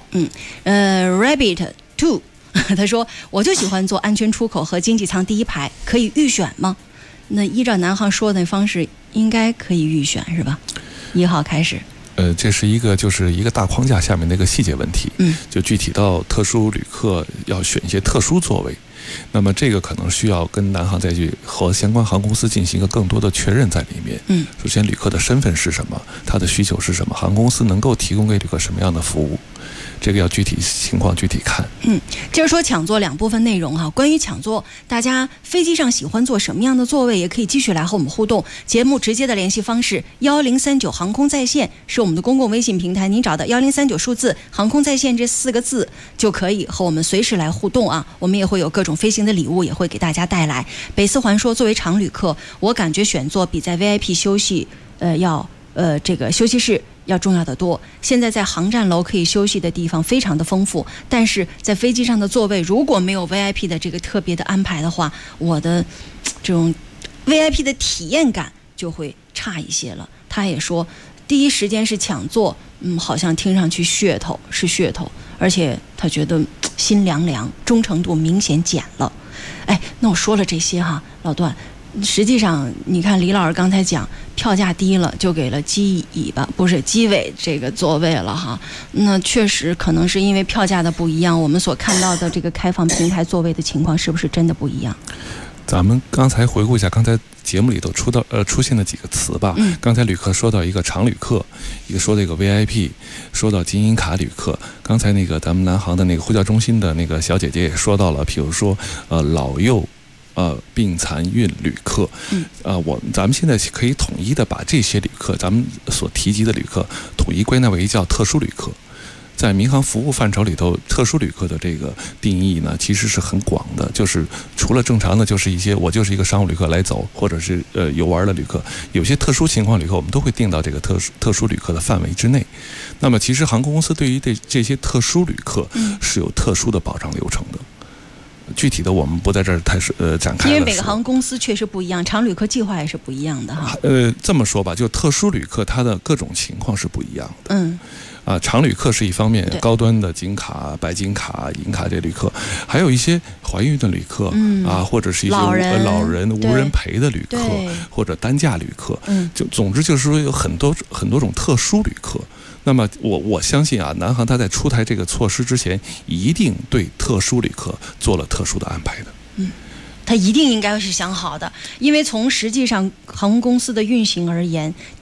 S7: Rabbit 2他说，我就喜欢坐安全出口和经济舱第一排，可以预选吗？那依照南航说的方式，应该可以预选是吧？1号开始。
S17: 这是就是一个大框架下面的一个细节问题。就具体到特殊旅客要选一些特殊座位，那么这个可能需要跟南航再去和相关航空公司进行一个更多的确认在里面。首先旅客的身份是什么，他的需求是什么，航空公司能够提供给旅客什么样的服务，这个要具体情况具体看。
S7: 接着说抢座2部分内容关于抢座，大家飞机上喜欢坐什么样的座位，也可以继续来和我们互动。节目直接的联系方式1039航空在线是我们的公共微信平台，您找到1039数字航空在线这4个字就可以和我们随时来互动我们也会有各种飞行的礼物也会给大家带来。北四环说，作为常旅客，我感觉选座比在 VIP 休息这个休息室要重要的多。现在在航站楼可以休息的地方非常的丰富，但是在飞机上的座位如果没有 VIP 的这个特别的安排的话，我的这种 VIP 的体验感就会差一些了。他也说，第一时间是抢座，好像听上去噱头，而且他觉得心凉凉，忠诚度明显减了。那我说了这些老段，实际上你看李老师刚才讲，票价低了就给了机尾这个座位了那确实可能是因为票价的不一样，我们所看到的这个开放平台座位的情况是不是真的不一样？
S17: 咱们刚才回顾一下刚才节目里头出现的几个词吧。刚才旅客说到一个常旅客，一个说的一个 VIP， 说到金银卡旅客。刚才那个咱们南航的那个呼叫中心的那个小姐姐也说到了，比如说老幼病残孕旅客。咱们现在可以统一的把这些旅客，咱们所提及的旅客，统一归纳为叫特殊旅客。在民航服务范畴里头，特殊旅客的这个定义呢，其实是很广的，就是除了正常的，就是一些我就是一个商务旅客来走，或者是游玩的旅客，有些特殊情况旅客，我们都会定到这个特殊旅客的范围之内。那么，其实航空公司对于这些特殊旅客是有特殊的保障流程的。具体的我们不在这儿太展开了，
S7: 因为每个航空公司确实不一样，常旅客计划也是不一样的
S17: 这么说吧，就特殊旅客它的各种情况是不一样的。常旅客是一方面，高端的金卡、白金卡、银卡这旅客，还有一些怀孕的旅客或者是一些老人无人陪的旅客，或者单价旅客。就总之就是说有很多种特殊旅客。那么我相信南航它在出台这个措施之前，一定对特殊旅客做了特殊的安排的。
S7: 他一定应该是想好的，因为从实际上航空公司的运行而言，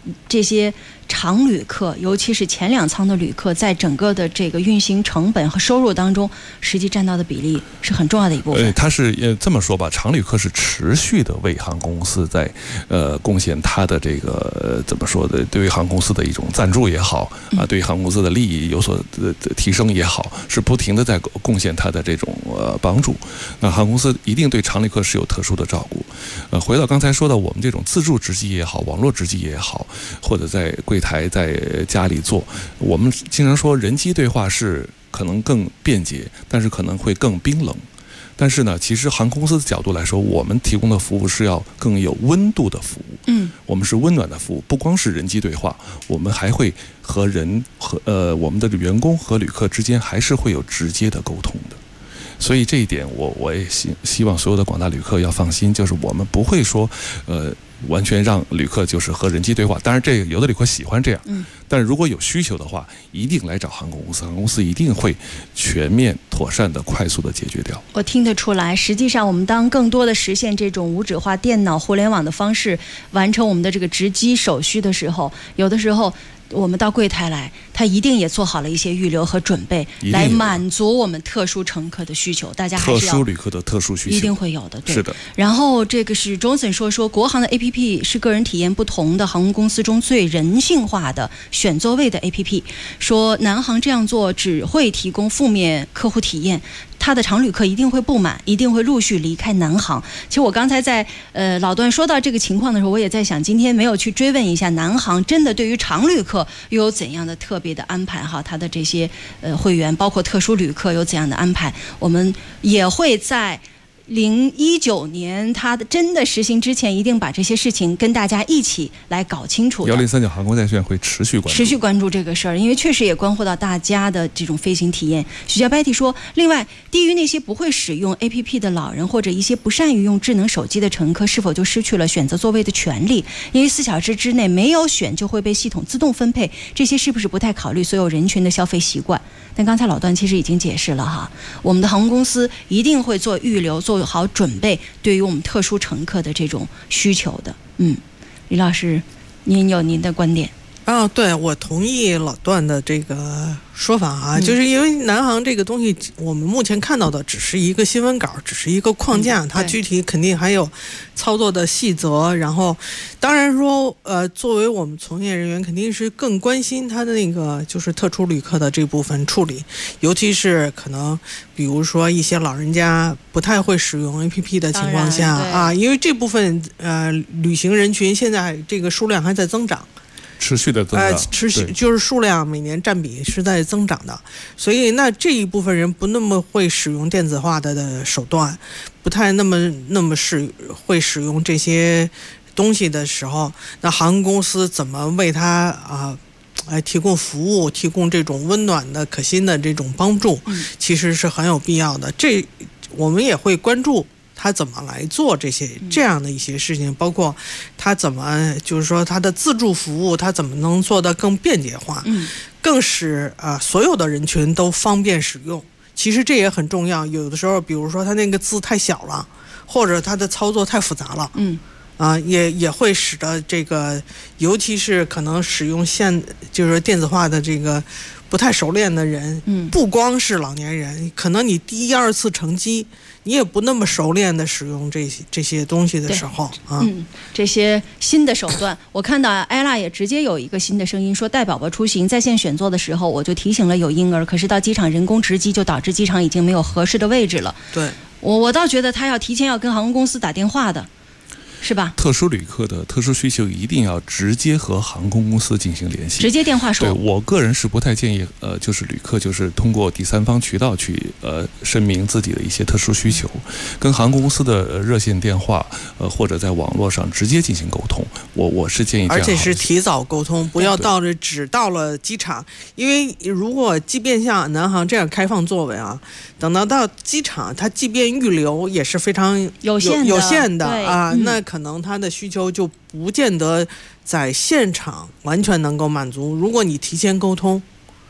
S7: 这些常旅客，尤其是前2舱的旅客，在整个的这个运行成本和收入当中，实际占到的比例是很重要的一部分。
S17: 它是这么说吧，常旅客是持续的为航空公司在贡献它的这个怎么说的，对于航空公司的一种赞助也好啊，对于航空公司的利益有所提升也好，是不停的在贡献它的这种帮助。那航空公司一定对常旅客是有特殊的照顾。回到刚才说到我们这种自助值机也好，网络值机也好，或者在柜台在家里做，我们经常说人机对话是可能更便捷，但是可能会更冰冷。但是呢，其实航空公司的角度来说，我们提供的服务是要更有温度的服务。我们是温暖的服务，不光是人机对话，我们还会和人和我们的员工和旅客之间还是会有直接的沟通的。所以这一点我也希望所有的广大旅客要放心，就是我们不会说完全让旅客就是和人机对话。当然这个有的旅客喜欢这样，但是如果有需求的话，一定来找航空公司，航空公司一定会全面妥善的快速的解决掉。
S7: 我听得出来，实际上我们当更多的实现这种无纸化、电脑、互联网的方式完成我们的这个值机手续的时候，有的时候我们到柜台来，他一定也做好了一些预留和准备，来满足我们特殊乘客的需求。大家还是要
S17: 特殊旅客的特殊需求，
S7: 一定会有的。对，
S17: 是的。
S7: 然后这个是 Johnson 说国航的 APP 是个人体验不同的航空公司中最人性化的选座位的 APP。说南航这样做只会提供负面客户体验。他的常旅客一定会不满，一定会陆续离开南航。其实我刚才在老段说到这个情况的时候，我也在想，今天没有去追问一下南航真的对于常旅客又有怎样的特别的安排哈？他的这些会员，包括特殊旅客有怎样的安排？我们也会在2019年它真的实行之前，一定把这些事情跟大家一起来搞清楚。
S17: 1039航空在线会持续关注
S7: 这个事儿，因为确实也关乎到大家的这种飞行体验。许家 Betty 说，另外，低于那些不会使用 APP 的老人或者一些不善于用智能手机的乘客，是否就失去了选择座位的权利？因为4小时之内没有选就会被系统自动分配，这些是不是不太考虑所有人群的消费习惯？但刚才老段其实已经解释了哈，我们的航空公司一定会做预留，做好准备，对于我们特殊乘客的这种需求的。李老师，您有您的观点？
S16: 对，我同意老段的这个说法啊，就是因为南航这个东西，我们目前看到的只是一个新闻稿，只是一个框架，它具体肯定还有操作的细则。然后，当然说，作为我们从业人员，肯定是更关心它的那个就是特殊旅客的这部分处理，尤其是可能比如说一些老人家不太会使用 APP 的情况下啊，因为这部分旅行人群现在这个数量还在增长。
S17: 持续的增长，
S16: 持续就是数量每年占比是在增长的，所以那这一部分人不那么会使用电子化的手段，不太那么会使用这些东西的时候，那航空公司怎么为他提供服务，提供这种温暖的、可心的这种帮助，其实是很有必要的。这我们也会关注。他怎么来做这样的一些事情，包括他怎么就是说他的自助服务，他怎么能做得更便捷化，更使所有的人群都方便使用。其实这也很重要。有的时候，比如说他那个字太小了，或者他的操作太复杂了，也会使得这个，尤其是可能使用就是电子化的这个不太熟练的人，不光是老年人，可能你第1、2次乘机，你也不那么熟练的使用这些东西的时候
S7: 这些新的手段，我看到艾拉也直接有一个新的声音说，带宝宝出行在线选座的时候，我就提醒了有婴儿，可是到机场人工值机，就导致机场已经没有合适的位置了。
S16: 对，
S7: 我倒觉得他要提前要跟航空公司打电话的。是吧？
S17: 特殊旅客的特殊需求一定要直接和航空公司进行联系，
S7: 直接电话说。
S17: 对，我个人是不太建议，就是旅客就是通过第三方渠道去声明自己的一些特殊需求，跟航空公司的热线电话或者在网络上直接进行沟通。我是建议这样，
S16: 而且是提早沟通，不要只到了机场，因为如果即便像南航这样开放座位啊，等到机场，它即便预留也是非常有限的啊，那可能他的需求就不见得在现场完全能够满足。如果你提前沟通，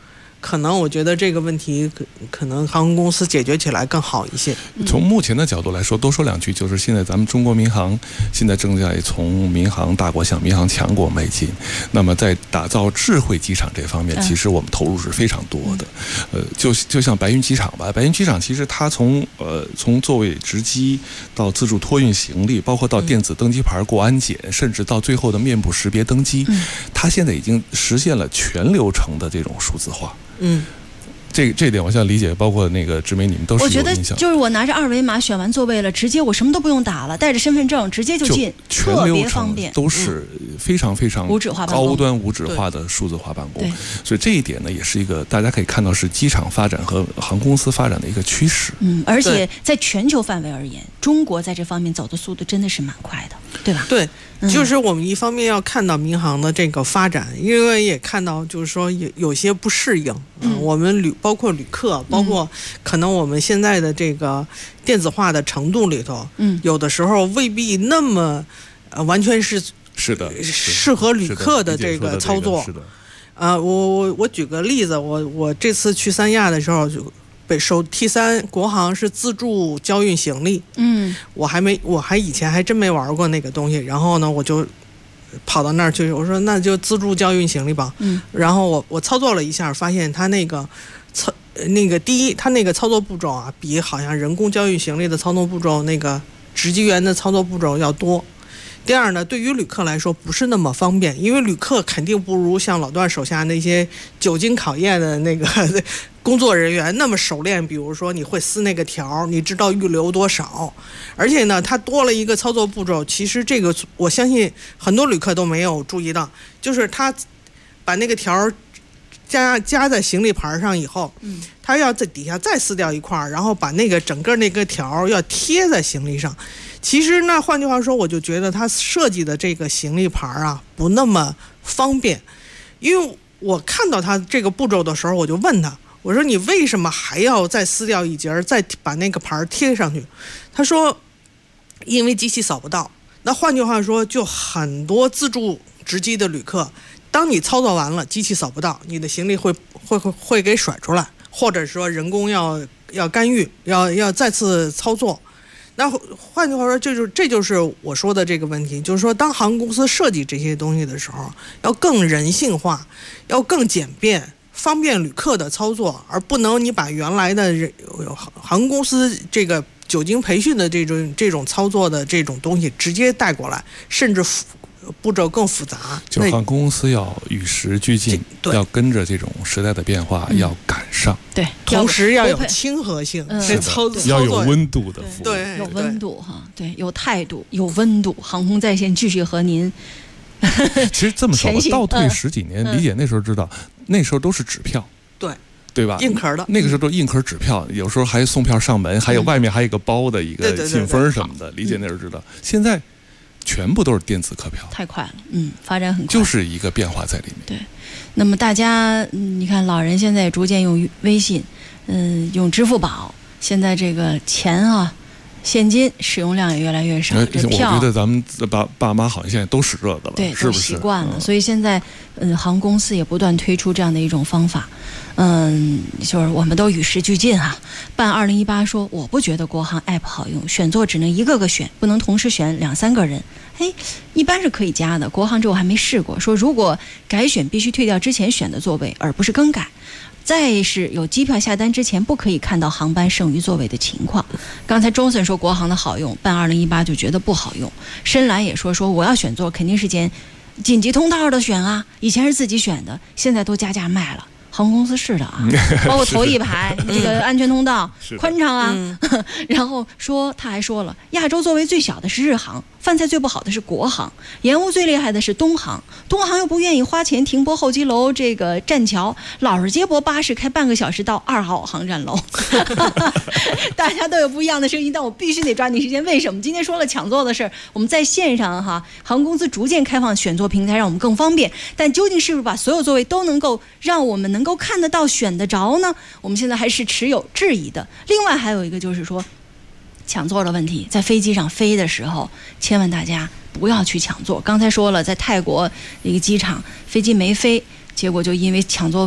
S16: 可能我觉得这个问题可能航空公司解决起来更好一些。
S17: 从目前的角度来说，多说两句，就是现在咱们中国民航现在正在从民航大国向民航强国迈进。那么在打造智慧机场这方面，其实我们投入是非常多的。就像白云机场吧，白云机场其实它从座位直机到自助托运行李，包括到电子登机牌过安检，甚至到最后的面部识别登机，它现在已经实现了全流程的这种数字化。这点我想理解，包括那个志梅，你们都是有印象。
S7: 我觉得就是我拿着二维码选完座位了，直接我什么都不用打了，带着身份证直接就进，特别方便，
S17: 都是非常非常高端无纸化的数字化办公。所以这一点呢，也是一个大家可以看到是机场发展和航空公司发展的一个趋势。
S7: 而且在全球范围而言，中国在这方面走的速度真的是蛮快的，对吧？
S16: 对。就是我们一方面要看到民航的这个发展，因为也看到就是说有些不适应，我们包括旅客，包括可能我们现在的这个电子化的程度里头，有的时候未必那么完全是的适合旅客的这个操作。我举个例子，我这次去三亚的时候就。首 T3 国航是自助交运行李，我以前还真没玩过那个东西，然后呢我就跑到那儿去，我说那就自助交运行李吧，然后我操作了一下，发现它那个第一，它那个操作步骤啊，比好像人工交运行李的操作步骤，那个值机员的操作步骤要多。第二呢，对于旅客来说不是那么方便，因为旅客肯定不如像老段手下那些久经考验的那个工作人员那么熟练。比如说你会撕那个条，你知道预留多少，而且呢，它多了一个操作步骤。其实这个我相信很多旅客都没有注意到，就是他把那个条加在行李牌上以后，他要在底下再撕掉一块，然后把那个整个那个条要贴在行李上。其实呢，换句话说，我就觉得他设计的这个行李牌啊不那么方便。因为我看到他这个步骤的时候，我就问他，我说你为什么还要再撕掉一截，再把那个牌贴上去？他说因为机器扫不到。那换句话说，就很多自助值机的旅客，当你操作完了，机器扫不到，你的行李会给甩出来，或者说人工要干预，要再次操作。那换句话说，这就是我说的这个问题，就是说当航空公司设计这些东西的时候，要更人性化，要更简便，方便旅客的操作，而不能你把原来的航空公司这个久经培训的这种操作的这种东西直接带过来，甚至步骤更复杂。
S17: 就航空公司要与时俱进，要跟着这种时代的变化，要赶上。
S7: 对，
S16: 同时要有亲和性，操作
S17: 要有温度的服务，
S16: 对，
S7: 有温度哈，对，有态度，有温度。航空在线继续和您。
S17: 其实这么说，倒退十几年，理解那时候知道，那时候都是纸票，对吧？
S16: 硬壳的，
S17: 那个时候都硬壳纸票，有时候还送票上门，还有外面还有一个包的一个信封什么的。理解那时候知道，现在全部都是电子客票，
S7: 太快了，发展很快，
S17: 就是一个变化在里面。
S7: 对，那么大家，你看老人现在也逐渐用微信，用支付宝，现在这个钱啊，现金使用量也越来越少。这票，
S17: 我觉得咱们爸妈好像现在都使这个了，
S7: 对，
S17: 是不是？
S7: 习惯了，所以现在航空公司也不断推出这样的一种方法。就是我们都与时俱进哈。办2018说，我不觉得国航 app 好用，选座只能一个个选，不能同时选2-3个人。一般是可以加的。国航这我还没试过，说如果改选必须退掉之前选的座位，而不是更改。再是有机票下单之前不可以看到航班剩余座位的情况。刚才Johnson说国航的好用，办2018就觉得不好用。深蓝也说我要选座肯定是捡紧急通道的选啊，以前是自己选的，现在都加价卖了。航空公司是的啊，包括头一排这个安全通道宽敞啊。然后他还说了，亚洲座位最小的是日航，饭菜最不好的是国航，延误最厉害的是东航。东航又不愿意花钱停泊候机楼这个栈桥，老是接驳巴士开半个小时到2号航站楼。大家都有不一样的声音，但我必须得抓紧时间。为什么？今天说了抢座的事儿，我们在线上哈，航空公司逐渐开放选座平台，让我们更方便。但究竟是不是把所有座位都能够让我们能够看得到、选得着呢？我们现在还是持有质疑的。另外还有一个就是说，抢座的问题，在飞机上飞的时候，千万大家不要去抢座。刚才说了，在泰国一个机场飞机没飞，结果就因为抢座位，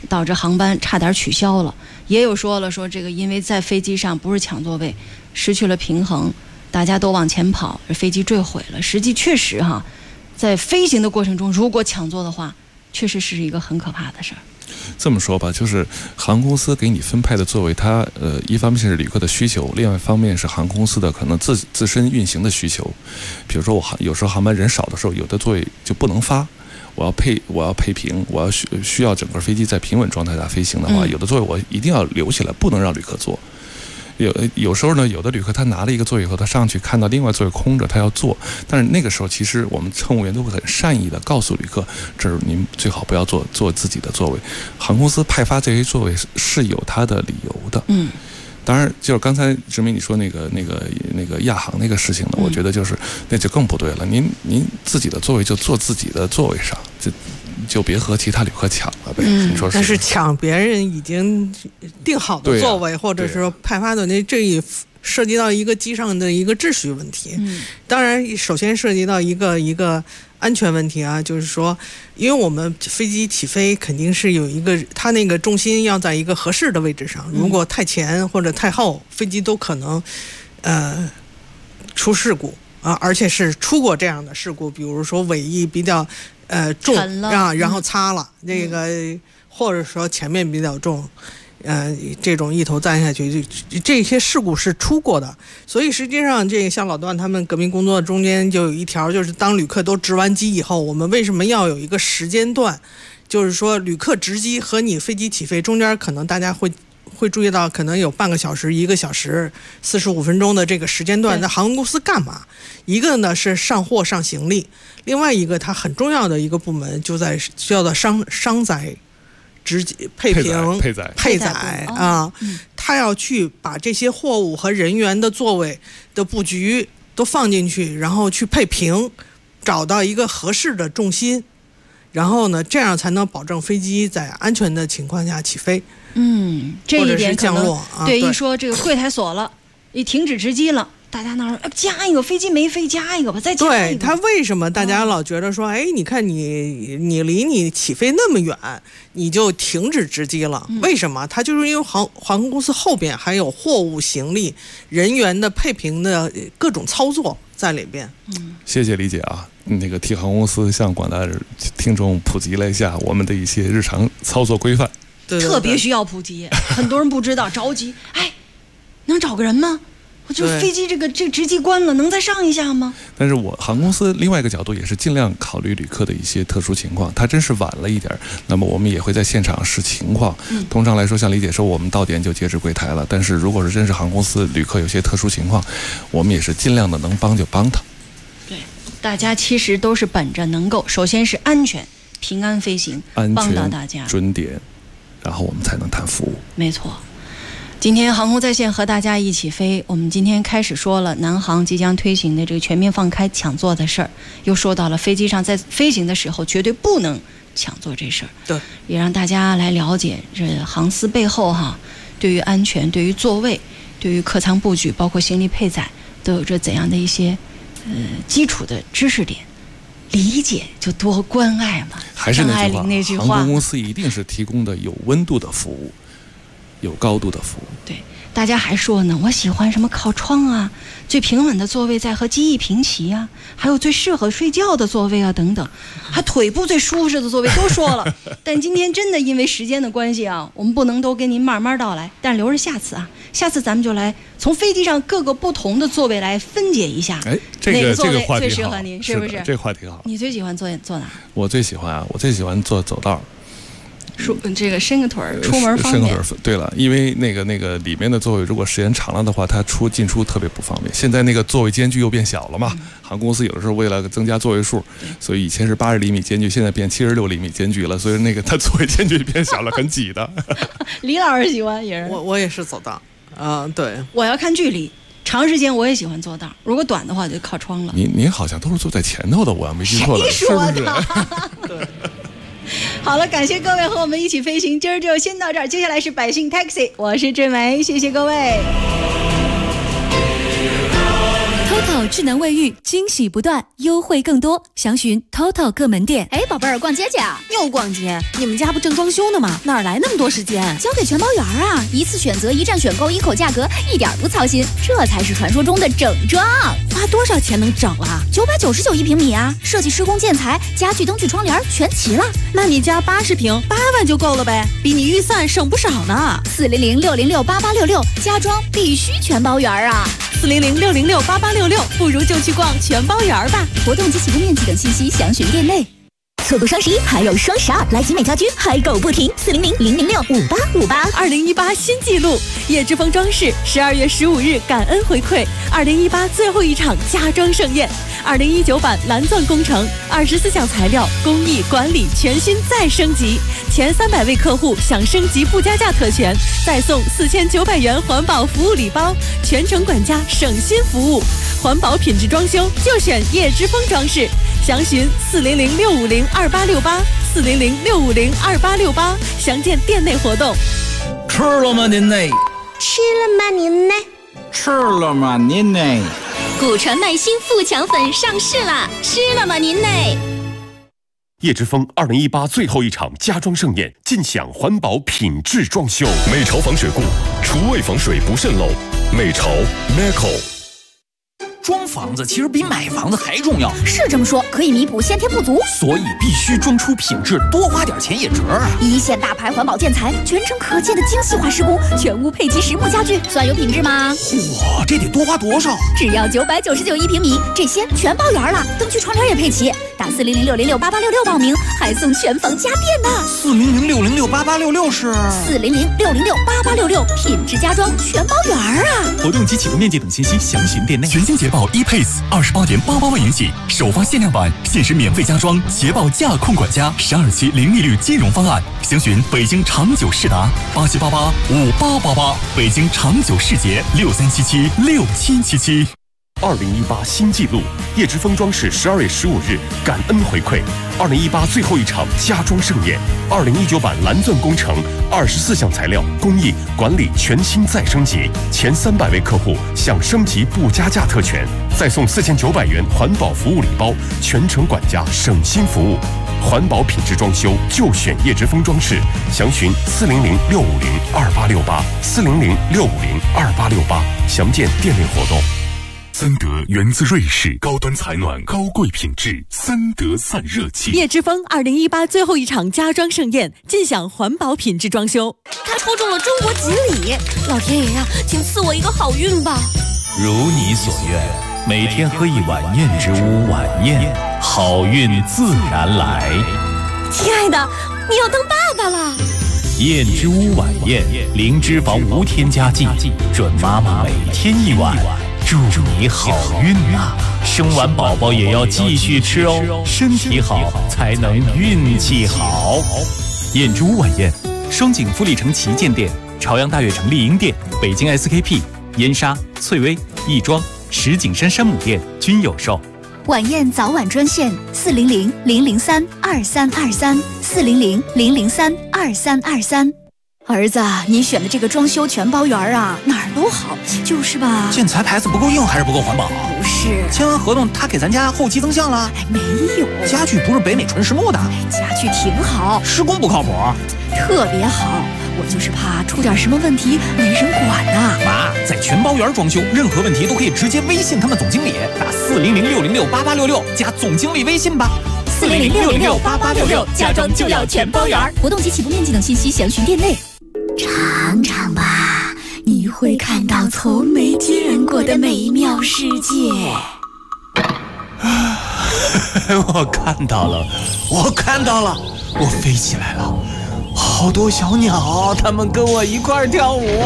S7: 导致航班差点取消了。也有说了，说这个因为在飞机上不是抢座位，失去了平衡，大家都往前跑，飞机坠毁了。实际确实哈，在飞行的过程中，如果抢座的话，确实是一个很可怕的事儿。
S17: 这么说吧，就是航空公司给你分派的座位，它一方面是旅客的需求，另外一方面是航空公司的可能自身运行的需求。比如说有时候航班人少的时候，有的座位就不能发，我要配平，我要需要整个飞机在平稳状态下飞行的话，有的座位我一定要留起来，不能让旅客坐。有时候呢，有的旅客他拿了一个座位以后，他上去看到另外座位空着，他要坐，但是那个时候其实我们乘务员都会很善意的告诉旅客，这是您最好不要坐自己的座位。航空公司派发这些座位是有它的理由的。当然，就是刚才志明你说那个亚航那个事情呢，我觉得就是那就更不对了。您自己的座位就坐自己的座位上，就别和其他旅客抢了呗。你说是？
S16: 但是抢别人已经定好的座位，或者是说派发的这也涉及到一个机上的一个秩序问题。当然，首先涉及到一个安全问题啊，就是说，因为我们飞机起飞肯定是有一个，它那个重心要在一个合适的位置上，如果太前或者太后，飞机都可能出事故啊，而且是出过这样的事故，比如说尾翼比较重啊，然后擦了那个，或者说前面比较重。这种一头栽下去，这些事故是出过的。所以实际上，这个像老段他们革命工作中间就有一条，就是当旅客都值完机以后，我们为什么要有一个时间段？就是说，旅客值机和你飞机起飞中间，可能大家会注意到，可能有半个小时、1个小时、45分钟的这个时间段。那航空公司干嘛？一个呢是上货上行李，另外一个它很重要的一个部门就叫做商载。配载啊，他要去把这些货物和人员的座位的布局都放进去，然后去配平，找到一个合适的重心，然后呢，这样才能保证飞机在安全的情况下起飞。
S7: 这一点
S16: 降落
S7: 对，一说这个柜台锁了，一停止值机了。大家那儿加一个飞机没飞，加一个吧，再加一个。
S16: 对，他为什么大家老觉得说，你看你离你起飞那么远，你就停止值机了？为什么？他就是因为航空公司后边还有货物、行李、人员的配平的各种操作在里边。
S17: 谢谢理解啊。那个替航空公司向广大听众普及了一下我们的一些日常操作规范，
S16: 对，
S7: 特别需要普及，很多人不知道，着急。能找个人吗？我就飞机这值机关了，能再上一下吗？
S17: 但是航空公司另外一个角度也是尽量考虑旅客的一些特殊情况，它真是晚了一点，那么我们也会在现场视情况。通常来说，像李姐说，我们到点就截止柜台了。但是如果是真是航空公司旅客有些特殊情况，我们也是尽量的能帮就帮他。
S7: 对，大家其实都是本着能够，首先是安全、平安飞行，帮到大家
S17: 准点，然后我们才能谈服务。
S7: 没错。今天航空在线和大家一起飞，我们今天开始说了南航即将推行的这个全面放开抢座的事儿，又说到了飞机上在飞行的时候绝对不能抢座这事儿。
S16: 对，
S7: 也让大家来了解这航司背后对于安全、对于座位、对于客舱布局，包括行李配载，都有着怎样的一些基础的知识点。理解就多关爱嘛。
S17: 还是那句话，
S7: 航
S17: 空公司一定是提供的有温度的服务。有高度的服务。
S7: 对，大家还说呢，我喜欢什么靠窗啊，最平稳的座位在和机翼平齐啊，还有最适合睡觉的座位啊等等，还腿部最舒适的座位都说了。但今天真的因为时间的关系啊，我们不能都跟您慢慢道来，但留着下次啊，下次咱们就来从飞机上各个不同的座位来分解一下，哪个座位最适合您，是不是？
S17: 这个话题好。
S7: 你最喜欢坐哪？
S17: 我最喜欢坐走道。
S7: 这个伸个腿儿出门方便。
S17: 伸个腿对了，因为那个里面的座位如果时间长了的话，它进出特别不方便。现在那个座位间距又变小了嘛，航空公司有的时候为了增加座位数，所以以前是80厘米间距，现在变76厘米间距了，所以那个它座位间距变小了，很挤的。
S7: 李老师喜欢也是，
S16: 我也是走道对，
S7: 我要看距离。长时间我也喜欢坐道，如果短的话就靠窗了。
S17: 您好像都是坐在前头的，我要没记错了，
S7: 谁说的？
S17: 是不是？
S16: 对。
S7: 好了，感谢各位和我们一起飞行，今儿就先到这儿，接下来是百姓 Taxi， 我是志梅，谢谢各位。
S6: Toto
S22: TOTO 智能卫浴，惊喜不断，优惠更多，详询 TOTO 各门店。
S14: 哎，宝贝儿，逛街去啊？
S22: 又逛街？你们家不正装修呢吗？哪来那么多时间？
S14: 交给全包园啊！一次选择，一站选购，一口价格，一点不操心，这才是传说中的整装。
S22: 花多少钱能整啊
S14: ？999一平米啊！设计、施工、建材、家具、灯具、窗帘全齐了。
S22: 那你家80平，8万就够了呗，比你预算省不少呢。
S14: 400-606-8866，家装必须全包园啊
S22: ！400-606-8866，不如就去逛全包园吧。
S14: 活动及起步面积等信息详询店内。错过双11还有双12，来集美家居嗨购不停，400-006-5858。
S22: 2018新纪录，叶之峰装饰12月15日感恩回馈2018最后一场家装盛宴，2019版蓝钻工程，24项材料工艺管理全新再升级，前300位客户享升级不加价特权，再送4900元环保服务礼包，全程管家省心服务，环保品质装修就选叶之峰装饰，详询400-650-2868，400-650-2868，详见店内活动。
S8: 吃了吗您呢？
S9: 吃了吗您呢？
S8: 吃了吗您呢？
S14: 古传耐心富强粉上市啦！吃了吗您呢？
S3: 叶之峰2018最后一场家装盛宴，尽享环保品质装修。
S2: 美潮防水固，厨卫防水不渗漏。美潮 Meco。
S12: 装房子其实比买房子还重要，
S14: 是这么说，可以弥补先天不足，
S12: 所以必须装出品质，多花点钱也值啊！
S14: 一线大牌环保建材，全程可见的精细化施工，全屋配齐实木家具，算有品质吗？
S12: 嚯，这得多花多少？
S14: 只要999一平米，这些全包圆了，灯具窗帘也配齐。打400-606-8866报名，还送全房家电呢。
S12: 400-606-8866是
S14: 400-606-8866，品质家装全包圆啊！
S12: 活动及起步面积等信息详询店内。
S11: 全新捷豹 ePace 28.88万元起，首发限量版，限时免费加装捷豹驾控管家，12期零利率金融方案，详询北京长久世达87885888，北京长久世捷63776777。
S3: 2018新纪录，叶之峰装饰12月15日感恩回馈2018最后一场家装盛宴，2019版蓝钻工程24项材料工艺管理全新再升级，前300位客户享升级不加价特权，再送4900元环保服务礼包，全程管家省心服务。环保品质装修就选叶之峰装饰，详询400-650-2868，400-650-2868，详见店内活动。
S2: 森德源自瑞士，高端采暖，高贵品质，森德散热器。
S22: 叶之峰2018最后一场家装盛宴，尽享环保品质装修。
S14: 他抽中了中国锦鲤，老天爷呀，请赐我一个好运吧！
S4: 如你所愿，每天喝一碗燕之屋晚宴，好运自然来。
S14: 亲爱的，你要当爸爸了！
S4: 燕之屋晚宴，零脂肪无添加剂，准妈妈每天一碗。祝你好运啊！生完宝宝也要继续吃哦，身体好才能运气好。
S12: 燕之屋晚宴，双井富力城旗舰店、朝阳大悦城丽婴店、北京 SKP、燕莎、翠微、亦庄、石景山山姆店均有售。
S14: 晚宴早晚专线400-003-2323，400-003-2323。儿子，你选的这个装修全包圆啊，哪儿都好，就是吧？
S12: 建材牌子不够硬还是不够环保？
S14: 不是，
S12: 签完合同他给咱家后期增项了？
S14: 没有，
S12: 家具不是北美纯实木的，
S14: 家具挺好，
S12: 施工不靠谱，
S14: 特别好。我就是怕出点什么问题没人管呐。
S12: 妈，在全包圆装修，任何问题都可以直接微信他们总经理，打400-606-8866加总经理微信吧。
S14: 400-606-8866，家装就要全包圆。活动及起步面积等信息详询店内。尝尝吧，你会看到从没见过的美妙世界。
S12: 我看到了，我飞起来了，好多小鸟，它们跟我一块跳舞。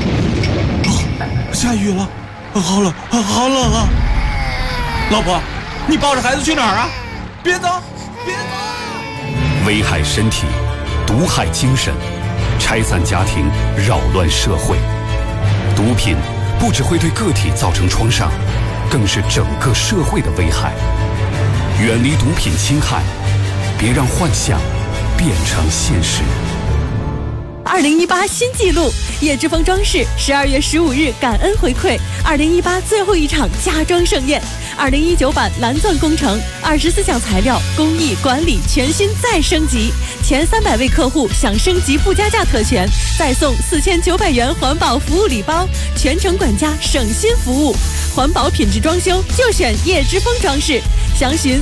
S12: 下雨了，好冷啊！老婆，你抱着孩子去哪儿啊？别走！
S2: 危害身体，毒害精神，拆散家庭，扰乱社会。毒品不只会对个体造成创伤，更是整个社会的危害。远离毒品侵害，别让幻想变成现实。
S22: 2018新纪录，叶之峰装饰12月15日感恩回馈2018最后一场家装盛宴，2019版蓝钻工程24项材料工艺管理全新再升级，前300位客户享升级附加价特权，再送4900元环保服务礼包，全程管家省心服务，环保品质装修就选叶之峰装饰，详询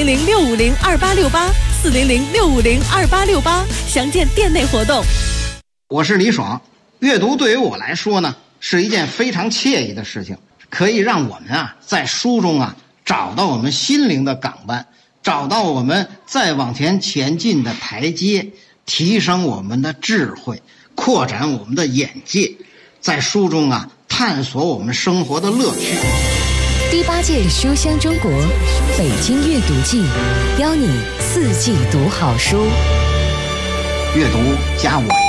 S22: 400-650-2868，400-650-2868，详见店内活动。
S15: 我是李爽，阅读对于我来说呢，是一件非常惬意的事情，可以让我们在书中找到我们心灵的港湾，找到我们再往前前进的台阶，提升我们的智慧，扩展我们的眼界，在书中探索我们生活的乐趣。
S18: 第8届书香中国北京阅读季，邀你4季读好书，
S15: 阅读加我